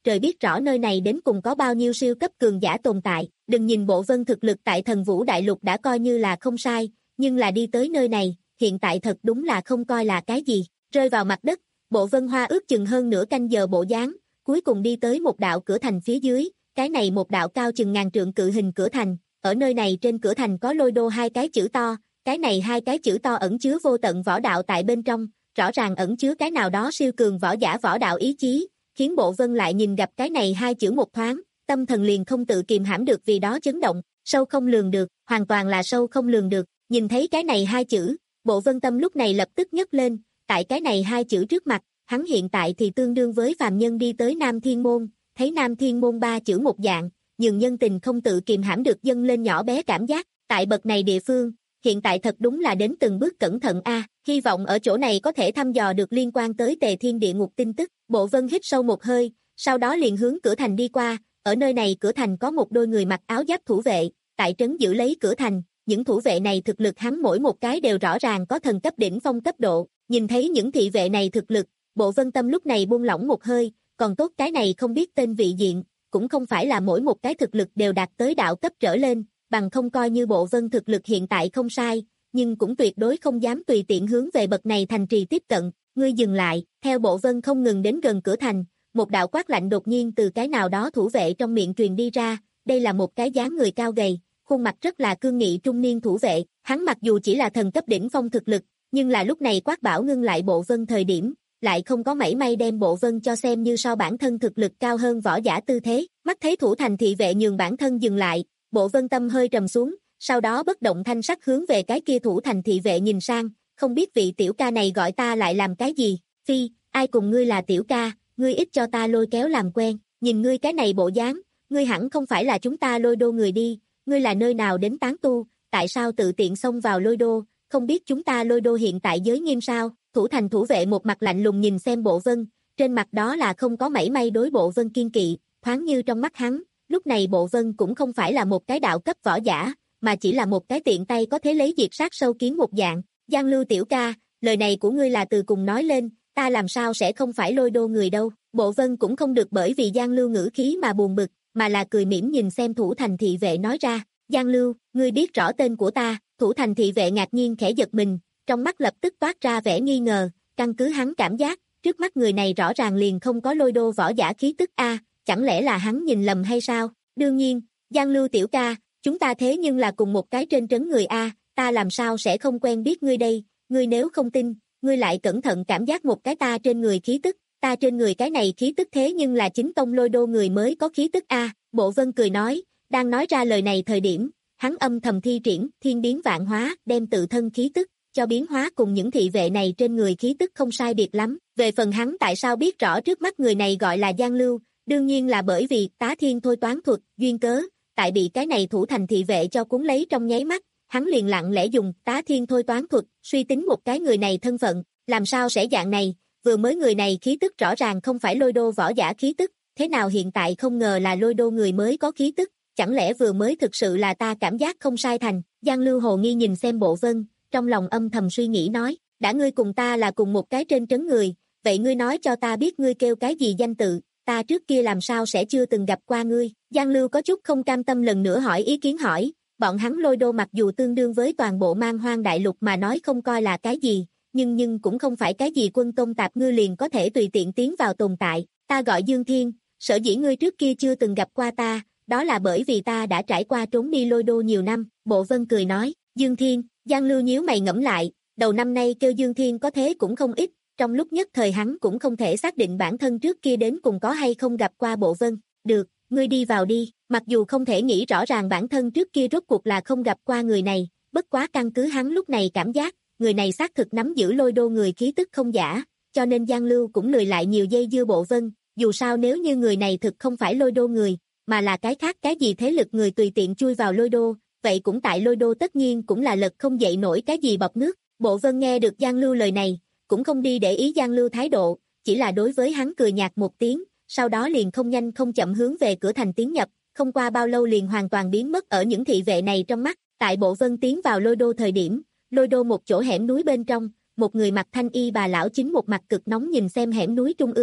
Speaker 2: trời biết rõ nơi này đến cùng có bao nhiêu siêu cấp cường giả tồn tại. Đừng nhìn Bộ Vân thực lực tại Thần Vũ Đại Lục đã coi như là không sai, nhưng là đi tới nơi này, hiện tại thật đúng là không coi là cái gì. Rơi vào mặt đất, Bộ Vân Hoa ước chừng hơn nửa canh giờ bộ dáng, cuối cùng đi tới một đạo cửa thành phía dưới, cái này một đạo cao chừng ngàn trượng cự hình cửa thành, ở nơi này trên cửa thành có Lôi Đô hai cái chữ to, cái này hai cái chữ to ẩn chứa vô tận võ đạo tại bên trong, rõ ràng ẩn chứa cái nào đó siêu cường võ giả võ đạo ý chí, khiến Bộ Vân lại nhìn gặp cái này hai chữ một thoáng, tâm thần liền không tự kìm hãm được vì đó chấn động, sâu không lường được, hoàn toàn là sâu không lường được, nhìn thấy cái này hai chữ, Bộ Vân tâm lúc này lập tức nhấc lên, tại cái này hai chữ trước mặt, hắn hiện tại thì tương đương với phàm nhân đi tới Nam Thiên Môn, thấy Nam Thiên Môn ba chữ một dạng, nhưng nhân tình không tự kìm hãm được dâng lên nhỏ bé cảm giác, tại bậc này địa phương, hiện tại thật đúng là đến từng bước cẩn thận a, hy vọng ở chỗ này có thể thăm dò được liên quan tới Tề Thiên Địa Ngục tin tức. Bộ Vân hít sâu một hơi, sau đó liền hướng cửa thành đi qua, ở nơi này cửa thành có một đôi người mặc áo giáp thủ vệ, tại trấn giữ lấy cửa thành, những thủ vệ này thực lực hắn mỗi một cái đều rõ ràng có thần cấp đỉnh phong cấp độ, nhìn thấy những thị vệ này thực lực, Bộ Vân tâm lúc này buông lỏng một hơi, còn tốt cái này không biết tên vị diện, cũng không phải là mỗi một cái thực lực đều đạt tới đạo cấp trở lên, bằng không coi như Bộ Vân thực lực hiện tại không sai, nhưng cũng tuyệt đối không dám tùy tiện hướng về bậc này thành trì tiếp cận, ngươi dừng lại, theo Bộ Vân không ngừng đến gần cửa thành, một đạo quát lạnh đột nhiên từ cái nào đó thủ vệ trong miệng truyền đi ra, đây là một cái dáng người cao gầy, khuôn mặt rất là cương nghị trung niên thủ vệ, hắn mặc dù chỉ là thần cấp đỉnh phong thực lực, nhưng là lúc này quát bảo ngưng lại Bộ Vân thời điểm, lại không có mảy may đem Bộ Vân cho xem như so bản thân thực lực cao hơn võ giả tư thế, mắt thấy thủ thành thị vệ nhường bản thân dừng lại, Bộ Vân tâm hơi trầm xuống, sau đó bất động thanh sắc hướng về cái kia thủ thành thị vệ nhìn sang, không biết vị tiểu ca này gọi ta lại làm cái gì, phi, ai cùng ngươi là tiểu ca, ngươi ít cho ta lôi kéo làm quen, nhìn ngươi cái này bộ dáng, ngươi hẳn không phải là chúng ta Lôi Đô người đi, ngươi là nơi nào đến tán tu, tại sao tự tiện xông vào Lôi Đô, không biết chúng ta Lôi Đô hiện tại giới nghiêm sao, thủ thành thủ vệ một mặt lạnh lùng nhìn xem Bộ Vân, trên mặt đó là không có mảy may đối Bộ Vân kiên kỵ, thoáng như trong mắt hắn, lúc này Bộ Vân cũng không phải là một cái đạo cấp võ giả, mà chỉ là một cái tiện tay có thể lấy diệt sát sâu kiến một dạng, Giang Lưu tiểu ca, lời này của ngươi là từ cùng nói lên, ta làm sao sẽ không phải Lôi Đô người đâu, Bộ Vân cũng không được bởi vì Giang Lưu ngữ khí mà buồn bực, mà là cười mỉm nhìn xem thủ thành thị vệ nói ra, Giang Lưu, ngươi biết rõ tên của ta, thủ thành thị vệ ngạc nhiên khẽ giật mình, trong mắt lập tức toát ra vẻ nghi ngờ, căn cứ hắn cảm giác, trước mắt người này rõ ràng liền không có Lôi Đô võ giả khí tức a, chẳng lẽ là hắn nhìn lầm hay sao, đương nhiên, Giang Lưu tiểu ca, chúng ta thế nhưng là cùng một cái trên trấn người a, ta làm sao sẽ không quen biết ngươi đây, ngươi nếu không tin, ngươi lại cẩn thận cảm giác một cái ta trên người khí tức, ta trên người cái này khí tức thế nhưng là chính tông Lôi Đô người mới có khí tức a, Bộ Vân cười nói, đang nói ra lời này thời điểm, hắn âm thầm thi triển, thiên biến vạn hóa, đem tự thân khí tức, cho biến hóa cùng những thị vệ này trên người khí tức không sai biệt lắm, về phần hắn tại sao biết rõ trước mắt người này gọi là Giang Lưu, đương nhiên là bởi vì tá thiên thôi toán thuật, duyên cớ, tại bị cái này thủ thành thị vệ cho cuốn lấy trong nháy mắt, hắn liền lặng lẽ dùng tá thiên thôi toán thuật, suy tính một cái người này thân phận, làm sao sẽ dạng này, vừa mới người này khí tức rõ ràng không phải Lôi Đô võ giả khí tức, thế nào hiện tại không ngờ là Lôi Đô người mới có khí tức, chẳng lẽ vừa mới thực sự là ta cảm giác không sai thành, Giang Lưu hồ nghi nhìn xem Bộ Vân, trong lòng âm thầm suy nghĩ nói, đã ngươi cùng ta là cùng một cái trên trấn người, vậy ngươi nói cho ta biết ngươi kêu cái gì danh tự, ta trước kia làm sao sẽ chưa từng gặp qua ngươi, Giang Lưu có chút không cam tâm lần nữa hỏi ý kiến hỏi, bọn hắn Lôi Đô mặc dù tương đương với toàn bộ Man Hoang đại lục mà nói không coi là cái gì, nhưng nhưng cũng không phải cái gì quân tôn tạp ngư liền có thể tùy tiện tiến vào tồn tại, ta gọi Dương Thiên, sở dĩ ngươi trước kia chưa từng gặp qua ta, đó là bởi vì ta đã trải qua trốn đi Lôi Đô nhiều năm, Bộ Vân cười nói, Dương Thiên, Giang Lưu nhíu mày ngẫm lại, đầu năm nay kêu Dương Thiên có thế cũng không ít, trong lúc nhất thời hắn cũng không thể xác định bản thân trước kia đến cùng có hay không gặp qua Bộ Vân, được, ngươi đi vào đi, mặc dù không thể nghĩ rõ ràng bản thân trước kia rốt cuộc là không gặp qua người này, bất quá căn cứ hắn lúc này cảm giác, người này xác thực nắm giữ Lôi Đô người khí tức không giả, cho nên Giang Lưu cũng lười lại nhiều dây dưa Bộ Vân, dù sao nếu như người này thực không phải Lôi Đô người, mà là cái khác cái gì thế lực người tùy tiện chui vào Lôi Đô, vậy cũng tại Lôi Đô tất nhiên cũng là lật không dậy nổi cái gì bọt nước. Bộ Vân nghe được Giang Lưu lời này, cũng không đi để ý Giang Lưu thái độ, chỉ là đối với hắn cười nhạt một tiếng, sau đó liền không nhanh không chậm hướng về cửa thành tiến nhập, không qua bao lâu liền hoàn toàn biến mất ở những thị vệ này trong mắt. Tại Bộ Vân tiến vào Lôi Đô thời điểm, Lôi Đô một chỗ hẻm núi bên trong, một người mặc thanh y bà lão chính một mặt cực nóng nhìn xem hẻm núi trung ương,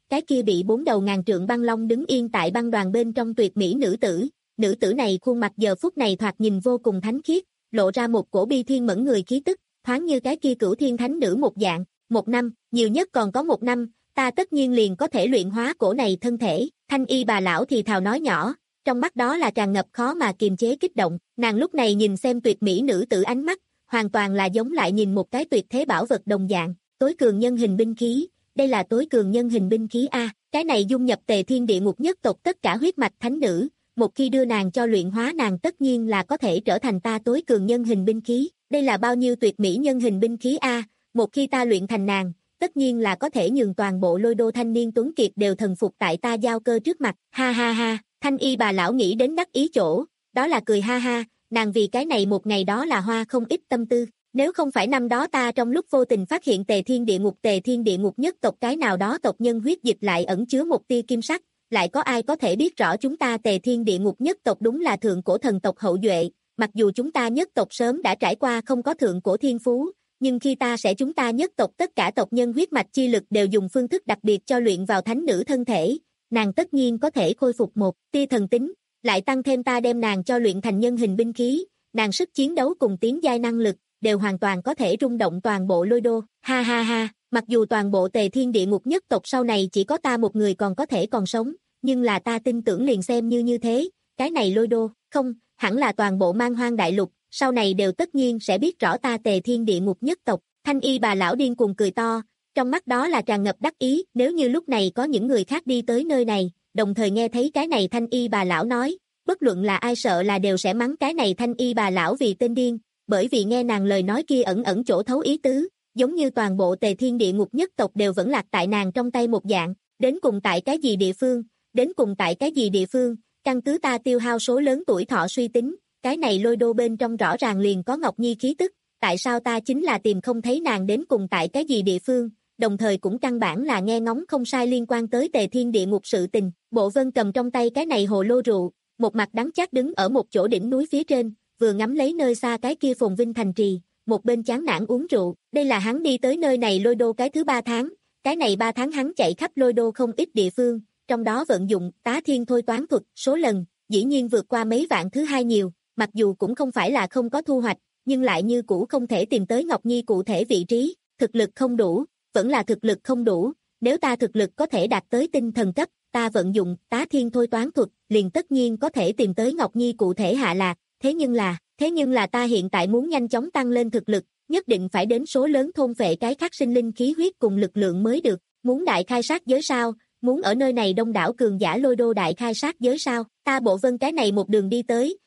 Speaker 2: cái kia bị bốn đầu ngàn trượng băng long đứng yên tại băng đoàn bên trong tuyệt mỹ nữ tử. Nữ tử này khuôn mặt giờ phút này thoạt nhìn vô cùng thánh khiết, lộ ra một cổ bi thiên mẫn người khí tức, thoáng như cái kia cửu thiên thánh nữ một dạng. Một năm, nhiều nhất còn có một năm, ta tất nhiên liền có thể luyện hóa cổ này thân thể. Thanh y bà lão thì thào nói nhỏ, trong mắt đó là tràn ngập khó mà kiềm chế kích động. Nàng lúc này nhìn xem tuyệt mỹ nữ tử ánh mắt, hoàn toàn là giống lại nhìn một cái tuyệt thế bảo vật đồng dạng. Tối cường nhân hình binh khí, đây là tối cường nhân hình binh khí a. Cái này dung nhập Tề Thiên Địa Ngục nhất tộc tất cả huyết mạch thánh nữ, một khi đưa nàng cho luyện hóa nàng tất nhiên là có thể trở thành ta tối cường nhân hình binh khí. Đây là bao nhiêu tuyệt mỹ nhân hình binh khí a, một khi ta luyện thành nàng, tất nhiên là có thể nhường toàn bộ Lôi Đô thanh niên tuấn kiệt đều thần phục tại ta giao cơ trước mặt. Ha ha ha, Thanh y bà lão nghĩ đến đắc ý chỗ, đó là cười ha ha, nàng vì cái này một ngày đó là hoa không ít tâm tư. Nếu không phải năm đó ta trong lúc vô tình phát hiện Tề Thiên Địa Ngục Tề Thiên Địa Ngục nhất tộc cái nào đó tộc nhân huyết dịch lại ẩn chứa một tia kim sắc, lại có ai có thể biết rõ chúng ta Tề Thiên Địa Ngục nhất tộc đúng là thượng cổ thần tộc hậu duệ. Mặc dù chúng ta nhất tộc sớm đã trải qua không có thượng cổ thiên phú, nhưng khi ta sẽ chúng ta nhất tộc tất cả tộc nhân huyết mạch chi lực đều dùng phương thức đặc biệt cho luyện vào thánh nữ thân thể, nàng tất nhiên có thể khôi phục một tia thần tính, lại tăng thêm ta đem nàng cho luyện thành nhân hình binh khí, nàng sức chiến đấu cùng tiến giai năng lực đều hoàn toàn có thể rung động toàn bộ Lôi Đô. Ha ha ha, mặc dù toàn bộ Tề Thiên Địa Ngục nhất tộc sau này chỉ có ta một người còn có thể còn sống, nhưng là ta tin tưởng liền xem như như thế, cái này Lôi Đô, không, hẳn là toàn bộ Man Hoang đại lục, sau này đều tất nhiên sẽ biết rõ ta Tề Thiên Địa Ngục nhất tộc. Thanh y bà lão điên cuồng cười to, trong mắt đó là tràn ngập đắc ý. Nếu như lúc này có những người khác đi tới nơi này, đồng thời nghe thấy cái này thanh y bà lão nói, bất luận là ai sợ là đều sẽ mắng cái này thanh y bà lão vì tên điên, bởi vì nghe nàng lời nói kia ẩn ẩn chỗ thấu ý tứ, giống như toàn bộ Tề Thiên Địa Ngục nhất tộc đều vẫn lạc tại nàng trong tay một dạng. Đến cùng tại cái gì địa phương, đến cùng tại cái gì địa phương, căn cứ ta tiêu hao số lớn tuổi thọ suy tính, cái này Lôi Đô bên trong rõ ràng liền có Ngọc Nhi khí tức, tại sao ta chính là tìm không thấy nàng đến cùng tại cái gì địa phương, đồng thời cũng căn bản là nghe ngóng không sai liên quan tới Tề Thiên Địa Ngục sự tình. Bộ Vân cầm trong tay cái này hồ lô rượu, một mặt đắng chát đứng ở một chỗ đỉnh núi phía trên, vừa ngắm lấy nơi xa cái kia phồn vinh thành trì, một bên chán nản uống rượu. Đây là hắn đi tới nơi này Lôi Đô cái thứ ba tháng, cái này ba tháng hắn chạy khắp Lôi Đô không ít địa phương, trong đó vận dụng Tá Thiên thôi toán thuật số lần, dĩ nhiên vượt qua mấy vạn thứ hai nhiều, mặc dù cũng không phải là không có thu hoạch, nhưng lại như cũ không thể tìm tới Ngọc Nhi cụ thể vị trí, thực lực không đủ, vẫn là thực lực không đủ, nếu ta thực lực có thể đạt tới tinh thần cấp, ta vận dụng Tá Thiên thôi toán thuật, liền tất nhiên có thể tìm tới Ngọc Nhi cụ thể hạ lạc, thế nhưng là, thế nhưng là ta hiện tại muốn nhanh chóng tăng lên thực lực, nhất định phải đến số lớn thôn phệ cái khác sinh linh khí huyết cùng lực lượng mới được, muốn đại khai sát giới sao, muốn ở nơi này đông đảo cường giả Lôi Đô đại khai sát giới sao, ta Bộ Vân cái này một đường đi tới.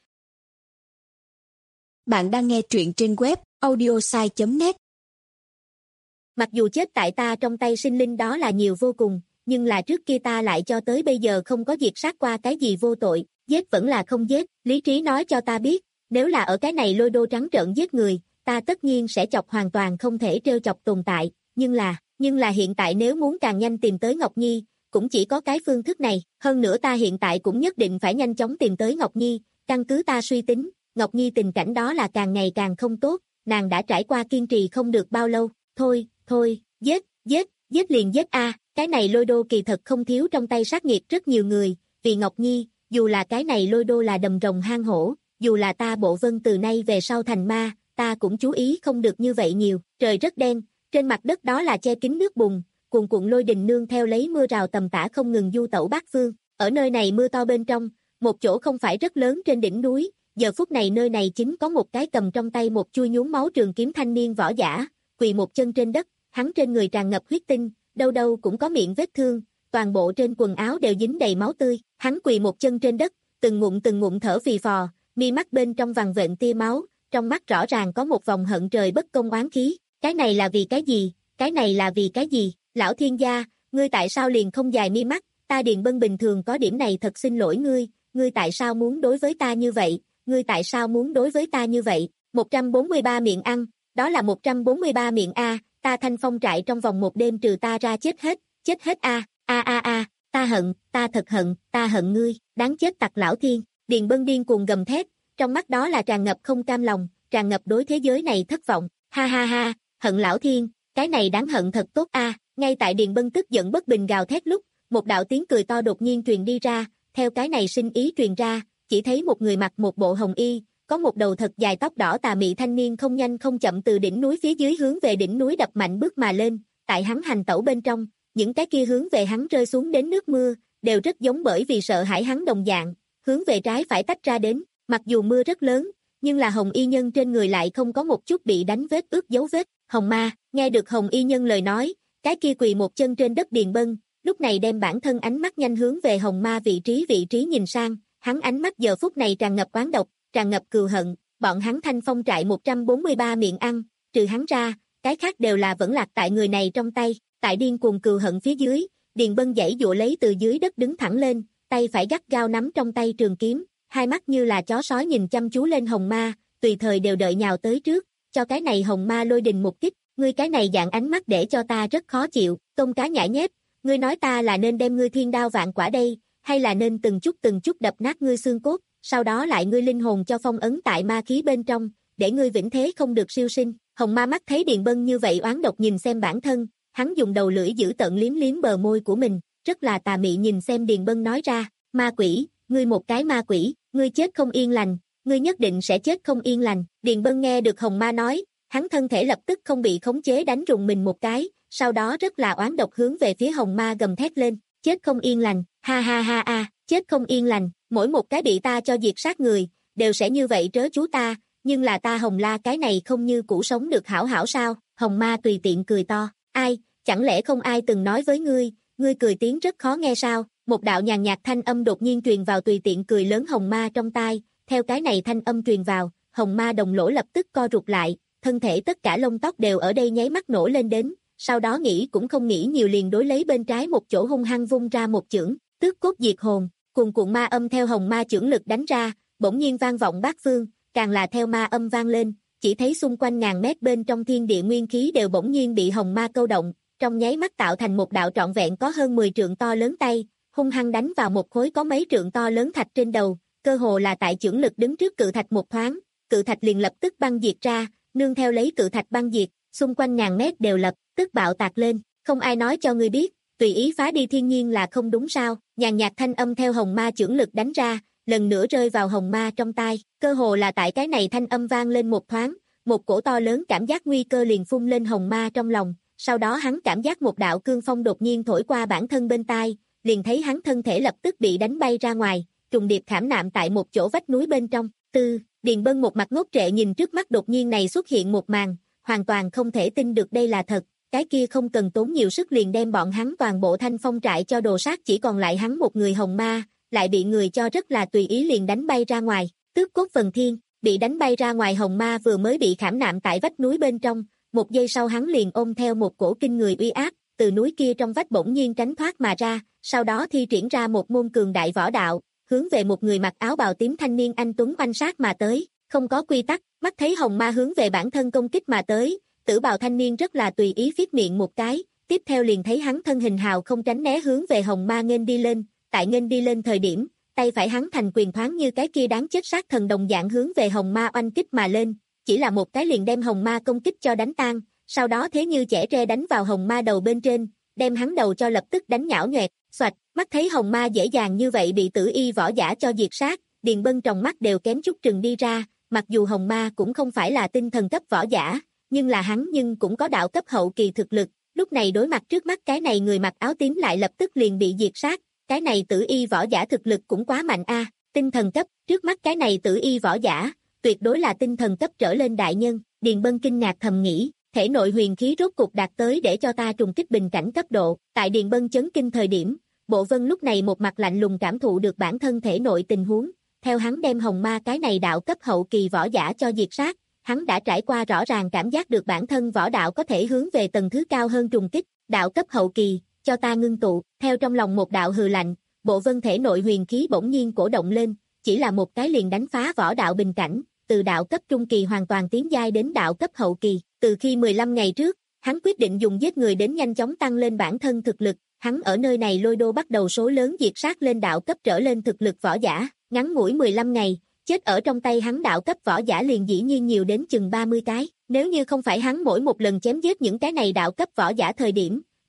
Speaker 3: Bạn đang nghe truyện trên web audiosai chấm net.
Speaker 2: Mặc dù chết tại ta trong tay sinh linh đó là nhiều vô cùng, nhưng là trước kia ta lại cho tới bây giờ không có diệt sát qua cái gì vô tội, giết vẫn là không giết, lý trí nói cho ta biết, nếu là ở cái này Lôi Đô trắng trợn giết người, ta tất nhiên sẽ chọc hoàn toàn không thể trêu chọc tồn tại, nhưng là, nhưng là hiện tại nếu muốn càng nhanh tìm tới Ngọc Nhi, cũng chỉ có cái phương thức này, hơn nữa ta hiện tại cũng nhất định phải nhanh chóng tìm tới Ngọc Nhi, căn cứ ta suy tính, Ngọc Nhi tình cảnh đó là càng ngày càng không tốt, nàng đã trải qua kiên trì không được bao lâu, thôi, thôi, giết, giết, giết liền giết a, cái này Lôi Đô kỳ thật không thiếu trong tay sát nghiệt rất nhiều người, vì Ngọc Nhi, dù là cái này Lôi Đô là đầm rồng hang hổ, dù là ta Bộ Vân từ nay về sau thành ma, ta cũng chú ý không được như vậy nhiều, trời rất đen, trên mặt đất đó là che kín nước bùn, cuồn cuộn lôi đình nương theo lấy mưa rào tầm tã không ngừng du tẩu bát phương, ở nơi này mưa to bên trong, một chỗ không phải rất lớn trên đỉnh núi, giờ phút này nơi này chính có một cái cầm trong tay một chuôi nhuốm máu trường kiếm thanh niên võ giả, quỳ một chân trên đất, hắn trên người tràn ngập huyết tinh, đâu đâu cũng có miệng vết thương, toàn bộ trên quần áo đều dính đầy máu tươi, hắn quỳ một chân trên đất, từng ngụm từng ngụm thở phì phò, mi mắt bên trong vằn vện tia máu, trong mắt rõ ràng có một vòng hận trời bất công oán khí, cái này là vì cái gì, cái này là vì cái gì, lão thiên gia, ngươi tại sao liền không dài mi mắt, ta Điền Bân bình thường có điểm này thật xin lỗi ngươi, ngươi tại sao muốn đối với ta như vậy, ngươi tại sao muốn đối với ta như vậy, một trăm bốn mươi ba miệng ăn, đó là một trăm bốn mươi ba miệng a, ta Thanh Phong trại trong vòng một đêm trừ ta ra chết hết, chết hết a, a a a, ta hận, ta thật hận, ta hận ngươi, đáng chết tặc lão thiên, Điền Bân điên cuồng gầm thét, trong mắt đó là tràn ngập không cam lòng, tràn ngập đối thế giới này thất vọng, ha ha ha, hận lão thiên, cái này đáng hận thật tốt a, ngay tại Điền Bân tức giận bất bình gào thét lúc, một đạo tiếng cười to đột nhiên truyền đi ra, theo cái này sinh ý truyền ra, chỉ thấy một người mặc một bộ hồng y, có một đầu thật dài tóc đỏ tà mị thanh niên không nhanh không chậm từ đỉnh núi phía dưới hướng về đỉnh núi đập mạnh bước mà lên, tại hắn hành tẩu bên trong, những cái kia hướng về hắn rơi xuống đến nước mưa, đều rất giống bởi vì sợ hãi hắn đồng dạng, hướng về trái phải tách ra đến, mặc dù mưa rất lớn, nhưng là hồng y nhân trên người lại không có một chút bị đánh vết ướt dấu vết. Hồng ma, nghe được hồng y nhân lời nói, cái kia quỳ một chân trên đất Điền Bân, lúc này đem bản thân ánh mắt nhanh hướng về hồng ma vị trí vị trí nhìn sang, hắn ánh mắt giờ phút này tràn ngập oán độc, tràn ngập cừu hận, bọn hắn Thanh Phong trại một trăm bốn mươi ba miệng ăn, trừ hắn ra, cái khác đều là vẫn lạc tại người này trong tay, tại điên cuồng cừu hận phía dưới, Điền Bân giãy giụa lấy từ dưới đất đứng thẳng lên, tay phải gắt gao nắm trong tay trường kiếm, hai mắt như là chó sói nhìn chăm chú lên hồng ma, tùy thời đều đợi nhào tới trước, cho cái này hồng ma lôi đình một kích, ngươi cái này dạng ánh mắt để cho ta rất khó chịu, tôm cá nhãi nhép, ngươi nói ta là nên đem ngươi thiên đao vạn quả đây, hay là nên từng chút từng chút đập nát ngươi xương cốt, sau đó lại ngươi linh hồn cho phong ấn tại ma khí bên trong, để ngươi vĩnh thế không được siêu sinh. Hồng ma mắt thấy Điền Bân như vậy oán độc nhìn xem bản thân, hắn dùng đầu lưỡi giữ tợn liếm liếm bờ môi của mình, rất là tà mị nhìn xem Điền Bân nói ra, ma quỷ, ngươi một cái ma quỷ, ngươi chết không yên lành, ngươi nhất định sẽ chết không yên lành. Điền Bân nghe được Hồng ma nói, hắn thân thể lập tức không bị khống chế đánh rùng mình một cái, sau đó rất là oán độc hướng về phía Hồng ma gầm thét lên, chết không yên lành, ha ha ha a, chết không yên lành, mỗi một cái bị ta cho diệt sát người, đều sẽ như vậy trớ chú ta, nhưng là ta Hồng La cái này không như cũ sống được hảo hảo sao? Hồng ma tùy tiện cười to, ai, chẳng lẽ không ai từng nói với ngươi, ngươi cười tiếng rất khó nghe sao? Một đạo nhàn nhạt thanh âm đột nhiên truyền vào tùy tiện cười lớn Hồng ma trong tai, theo cái này thanh âm truyền vào, Hồng ma đồng lỗ lập tức co rụt lại, thân thể tất cả lông tóc đều ở đây nháy mắt nổ lên đến, sau đó nghĩ cũng không nghĩ nhiều liền đối lấy bên trái một chỗ hung hăng vung ra một chưởng, tước cốt diệt hồn, cuồn cuộn ma âm theo Hồng ma chưởng lực đánh ra, bỗng nhiên vang vọng bát phương, càng là theo ma âm vang lên, chỉ thấy xung quanh ngàn mét bên trong thiên địa nguyên khí đều bỗng nhiên bị Hồng ma câu động, trong nháy mắt tạo thành một đạo trọn vẹn có hơn mười trượng to lớn tay, hung hăng đánh vào một khối có mấy trượng to lớn thạch trên đầu, cơ hồ là tại chưởng lực đứng trước cự thạch một thoáng, cự thạch liền lập tức băng diệt ra, nương theo lấy cự thạch băng diệt, xung quanh ngàn mét đều lập tức bạo tạc lên, không ai nói cho ngươi biết, tùy ý phá đi thiên nhiên là không đúng sao? Nhàn nhạt thanh âm theo Hồng ma chưởng lực đánh ra, lần nữa rơi vào Hồng ma trong tai, cơ hồ là tại cái này thanh âm vang lên một thoáng, một cổ to lớn cảm giác nguy cơ liền phun lên Hồng ma trong lòng, sau đó hắn cảm giác một đạo cương phong đột nhiên thổi qua bản thân bên tai, liền thấy hắn thân thể lập tức bị đánh bay ra ngoài, trùng điệp khảm nạm tại một chỗ vách núi bên trong. Tư, Điền Bân một mặt ngốc trệ nhìn trước mắt đột nhiên này xuất hiện một màn, hoàn toàn không thể tin được đây là thật, cái kia không cần tốn nhiều sức liền đem bọn hắn toàn bộ Thanh Phong trại cho đồ sát, chỉ còn lại hắn một người Hồng ma, lại bị người cho rất là tùy ý liền đánh bay ra ngoài, tước cốt phần thiên, bị đánh bay ra ngoài Hồng ma vừa mới bị khảm nạm tại vách núi bên trong, một giây sau hắn liền ôm theo một cổ kinh người uy áp, từ núi kia trong vách bỗng nhiên tránh thoát mà ra, sau đó thi triển ra một môn cường đại võ đạo, hướng về một người mặc áo bào tím thanh niên anh tuấn oanh sát mà tới, không có quy tắc, mắt thấy Hồng ma hướng về bản thân công kích mà tới, tử bào thanh niên rất là tùy ý phết miệng một cái, tiếp theo liền thấy hắn thân hình hào không tránh né hướng về Hồng ma nghênh đi lên, tại nghênh đi lên thời điểm, tay phải hắn thành quyền thoáng như cái kia đáng chết sát thần đồng dạng hướng về Hồng ma oanh kích mà lên, chỉ là một cái liền đem Hồng ma công kích cho đánh tan, sau đó thế như chẻ tre đánh vào Hồng ma đầu bên trên, đem hắn đầu cho lập tức đánh nhão nhoẹt, xoạch, mắt thấy Hồng ma dễ dàng như vậy bị tử y võ giả cho diệt sát, Điền Bân trong mắt đều kém chút trừng đi ra, mặc dù Hồng ma cũng không phải là tinh thần cấp võ giả, nhưng là hắn nhưng cũng có đạo cấp hậu kỳ thực lực, lúc này đối mặt trước mắt cái này người mặc áo tím lại lập tức liền bị diệt sát, cái này tử y võ giả thực lực cũng quá mạnh a, tinh thần cấp, trước mắt cái này tử y võ giả, tuyệt đối là tinh thần cấp trở lên đại nhân, Điền Bân kinh ngạc thầm nghĩ, thể nội huyền khí rốt cục đạt tới để cho ta trùng kích bình cảnh cấp độ, tại Điền Bân chấn kinh thời điểm, Bộ Vân lúc này một mặt lạnh lùng cảm thụ được bản thân thể nội tình huống, theo hắn đem Hồng ma cái này đạo cấp hậu kỳ võ giả cho diệt sát, hắn đã trải qua rõ ràng cảm giác được bản thân võ đạo có thể hướng về tầng thứ cao hơn trùng kích, đạo cấp hậu kỳ, cho ta ngưng tụ, theo trong lòng một đạo hừ lạnh, Bộ Vân thể nội huyền khí bỗng nhiên cổ động lên, chỉ là một cái liền đánh phá võ đạo bình cảnh, từ đạo cấp trung kỳ hoàn toàn tiến giai đến đạo cấp hậu kỳ, từ khi mười lăm ngày trước, hắn quyết định dùng giết người đến nhanh chóng tăng lên bản thân thực lực, hắn ở nơi này Lôi Đô bắt đầu số lớn diệt sát lên đạo cấp trở lên thực lực võ giả, ngắn ngủi mười lăm ngày, chết ở trong tay hắn đạo cấp võ giả liền dĩ nhiên nhiều đến chừng ba mươi cái, nếu như không phải hắn mỗi một lần chém giết những cái này đạo cấp võ giả thời điểm,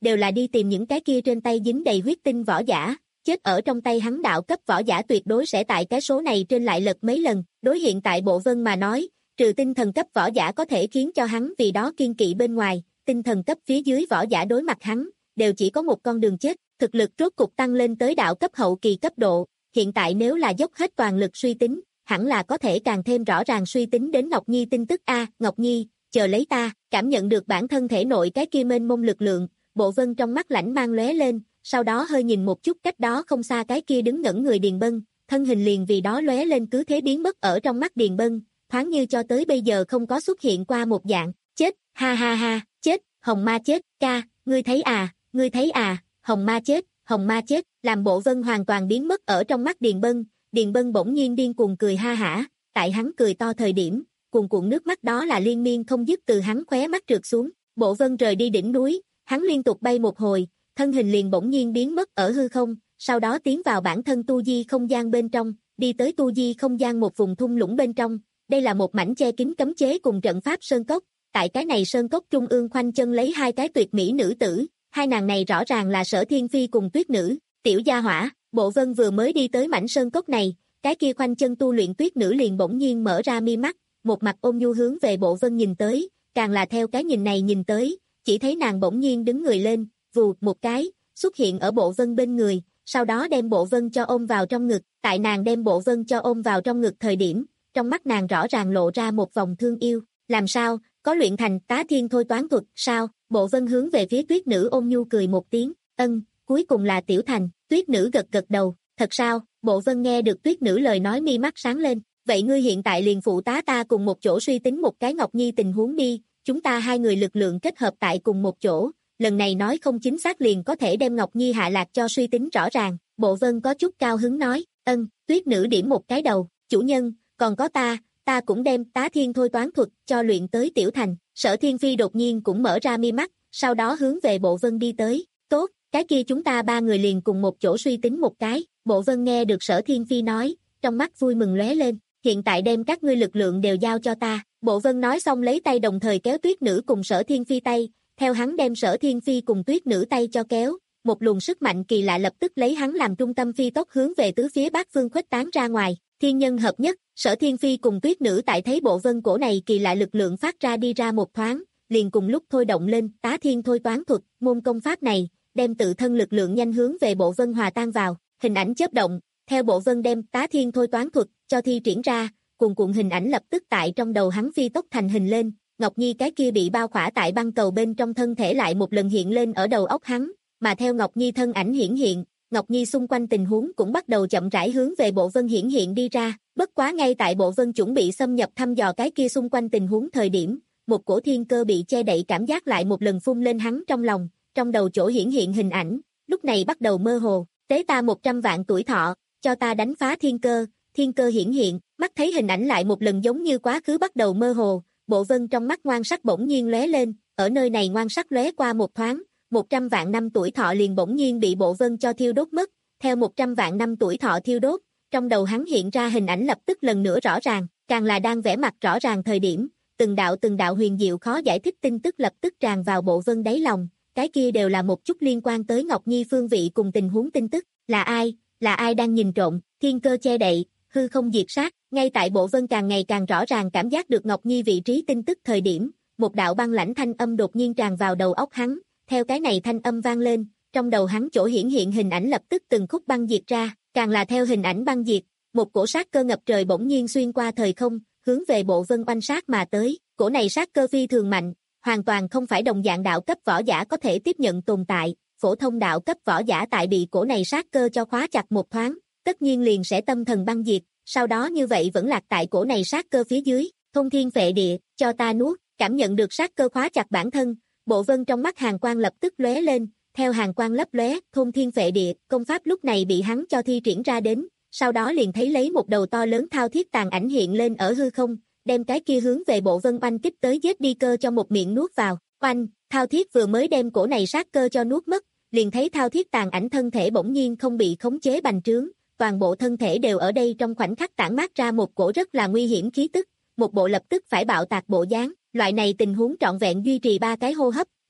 Speaker 2: đều là đi tìm những cái kia trên tay dính đầy huyết tinh võ giả, chết ở trong tay hắn đạo cấp võ giả tuyệt đối sẽ tại cái số này trên lại lật mấy lần, đối hiện tại Bộ Vân mà nói, trừ tinh thần cấp võ giả có thể khiến cho hắn vì đó kiên kỵ bên ngoài, tinh thần cấp phía dưới võ giả đối mặt hắn, đều chỉ có một con đường chết, thực lực rốt cục tăng lên tới đạo cấp hậu kỳ cấp độ, hiện tại nếu là dốc hết toàn lực suy tính, hẳn là có thể càng thêm rõ ràng suy tính đến Ngọc Nhi tin tức a, Ngọc Nhi, chờ lấy ta, cảm nhận được bản thân thể nội cái kia mênh mông lực lượng, Bộ Vân trong mắt lãnh mang lóe lên, sau đó hơi nhìn một chút cách đó không xa cái kia đứng ngẩn người Điền Bân, thân hình liền vì đó lóe lên cứ thế biến mất ở trong mắt Điền Bân, thoáng như cho tới bây giờ không có xuất hiện qua một dạng, chết, ha ha ha, chết, Hồng Ma chết, ca, ngươi thấy à, ngươi thấy à, Hồng Ma chết, Hồng Ma chết, làm Bộ Vân hoàn toàn biến mất ở trong mắt Điền Bân, Điền Bân bỗng nhiên điên cuồng cười ha hả, tại hắn cười to thời điểm, cuồn cuộn nước mắt đó là liên miên không dứt từ hắn khóe mắt trượt xuống, Bộ Vân rời đi đỉnh núi, hắn liên tục bay một hồi, thân hình liền bỗng nhiên biến mất ở hư không, sau đó tiến vào bản thân tu di không gian bên trong, đi tới tu di không gian một vùng thung lũng bên trong, đây là một mảnh che kín cấm chế cùng trận pháp sơn cốc, tại cái này sơn cốc trung ương khoanh chân lấy hai cái tuyệt mỹ nữ tử, hai nàng này rõ ràng là Sở Thiên Phi cùng Tuyết Nữ, tiểu gia hỏa, Bộ Vân vừa mới đi tới mảnh sơn cốc này, cái kia khoanh chân tu luyện Tuyết Nữ liền bỗng nhiên mở ra mi mắt, một mặt ôn nhu hướng về Bộ Vân nhìn tới, càng là theo cái nhìn này nhìn tới, chỉ thấy nàng bỗng nhiên đứng người lên, vù một cái, xuất hiện ở Bộ Vân bên người, sau đó đem Bộ Vân cho ôm vào trong ngực, tại nàng đem Bộ Vân cho ôm vào trong ngực thời điểm, trong mắt nàng rõ ràng lộ ra một vòng thương yêu, làm sao, có luyện thành tá thiên thôi toán thuật, sao, Bộ Vân hướng về phía Tuyết Nữ ôn nhu cười một tiếng, ân, cuối cùng là tiểu thành, Tuyết Nữ gật gật đầu, thật sao, Bộ Vân nghe được Tuyết Nữ lời nói mi mắt sáng lên, vậy ngươi hiện tại liền phụ tá ta cùng một chỗ suy tính một cái Ngọc Nhi tình huống đi, chúng ta hai người lực lượng kết hợp tại cùng một chỗ, lần này nói không chính xác liền có thể đem Ngọc Nhi hạ lạc cho suy tính rõ ràng, Bộ Vân có chút cao hứng nói, ân, Tuyết Nữ điểm một cái đầu, chủ nhân, còn có ta, ta cũng đem tá thiên thôi toán thuật cho luyện tới tiểu thành, Sở Thiên Phi đột nhiên cũng mở ra mi mắt, sau đó hướng về Bộ Vân đi tới, tốt, cái kia chúng ta ba người liền cùng một chỗ suy tính một cái, Bộ Vân nghe được Sở Thiên Phi nói, trong mắt vui mừng lóe lên, hiện tại đem các ngươi lực lượng đều giao cho ta, Bộ Vân nói xong lấy tay đồng thời kéo Tuyết Nữ cùng Sở Thiên Phi tay, theo hắn đem Sở Thiên Phi cùng Tuyết Nữ tay cho kéo, một luồng sức mạnh kỳ lạ lập tức lấy hắn làm trung tâm phi tốc hướng về tứ phía bát phương khuếch tán ra ngoài, thiên nhân hợp nhất, Sở Thiên Phi cùng Tuyết Nữ tại thấy Bộ Vân cổ này kỳ lạ lực lượng phát ra đi ra một thoáng, liền cùng lúc thôi động lên tá thiên thôi toán thuật, môn công pháp này, đem tự thân lực lượng nhanh hướng về Bộ Vân hòa tan vào, hình ảnh chớp động, theo Bộ Vân đem tá thiên thôi toán thuật cho thi triển ra, cuồn cuộn hình ảnh lập tức tại trong đầu hắn phi tốc thành hình lên, Ngọc Nhi cái kia bị bao khỏa tại băng cầu bên trong thân thể lại một lần hiện lên ở đầu óc hắn, mà theo Ngọc Nhi thân ảnh hiển hiện, Ngọc Nhi xung quanh tình huống cũng bắt đầu chậm rãi hướng về Bộ Vân hiển hiện đi ra, bất quá ngay tại Bộ Vân chuẩn bị xâm nhập thăm dò cái kia xung quanh tình huống thời điểm, một cổ thiên cơ bị che đậy cảm giác lại một lần phun lên hắn trong lòng, trong đầu chỗ hiển hiện hình ảnh, lúc này bắt đầu mơ hồ, tế ta một trăm vạn tuổi thọ, cho ta đánh phá thiên cơ, thiên cơ hiển hiện, mắt thấy hình ảnh lại một lần giống như quá khứ bắt đầu mơ hồ, Bộ Vân trong mắt ngoan sắc bỗng nhiên lóe lên, ở nơi này ngoan sắc lóe qua một thoáng, một trăm vạn năm tuổi thọ liền bỗng nhiên bị Bộ Vân cho thiêu đốt mất, theo một trăm vạn năm tuổi thọ thiêu đốt, trong đầu hắn hiện ra hình ảnh lập tức lần nữa rõ ràng, càng là đang vẽ mặt rõ ràng thời điểm, từng đạo từng đạo huyền diệu khó giải thích tin tức lập tức tràn vào Bộ Vân đáy lòng, cái kia đều là một chút liên quan tới Ngọc Nhi phương vị cùng tình huống tin tức, là ai, là ai đang nhìn trộm, thiên cơ che đậy, hư không diệt sát, ngay tại Bộ Vân càng ngày càng rõ ràng cảm giác được Ngọc Nhi vị trí tin tức thời điểm, một đạo băng lãnh thanh âm đột nhiên tràn vào đầu óc hắn, theo cái này thanh âm vang lên, trong đầu hắn chỗ hiển hiện hình ảnh lập tức từng khúc băng diệt ra, càng là theo hình ảnh băng diệt, một cổ sát cơ ngập trời bỗng nhiên xuyên qua thời không, hướng về Bộ Vân oanh sát mà tới, cổ này sát cơ phi thường mạnh, hoàn toàn không phải đồng dạng đạo cấp võ giả có thể tiếp nhận tồn tại, phổ thông đạo cấp võ giả tại bị cổ này sát cơ cho khóa chặt một thoáng, tất nhiên liền sẽ tâm thần băng diệt, sau đó như vậy vẫn lạc tại cổ này sát cơ phía dưới, thông thiên phệ địa, cho ta nuốt, cảm nhận được sát cơ khóa chặt bản thân, Bộ Vân trong mắt hàn quang lập tức lóe lên, theo hàn quang lấp lóe, thông thiên phệ địa, công pháp lúc này bị hắn cho thi triển ra đến, sau đó liền thấy lấy một đầu to lớn thao thiết tàn ảnh hiện lên ở hư không, đem cái kia hướng về Bộ Vân oanh kích tới giết đi cơ cho một miệng nuốt vào, oanh, thao thiết vừa mới đem cổ này sát cơ cho nuốt mất, liền thấy thao thiết tàn ảnh thân thể bỗng nhiên không bị khống chế bành trướng, toàn bộ thân thể đều ở đây trong khoảnh khắc tản mát ra một cổ rất là nguy hiểm khí tức, một bộ lập tức phải bạo tạc bộ dáng, loại này tình huống trọn vẹn duy trì ba cái hô hấp,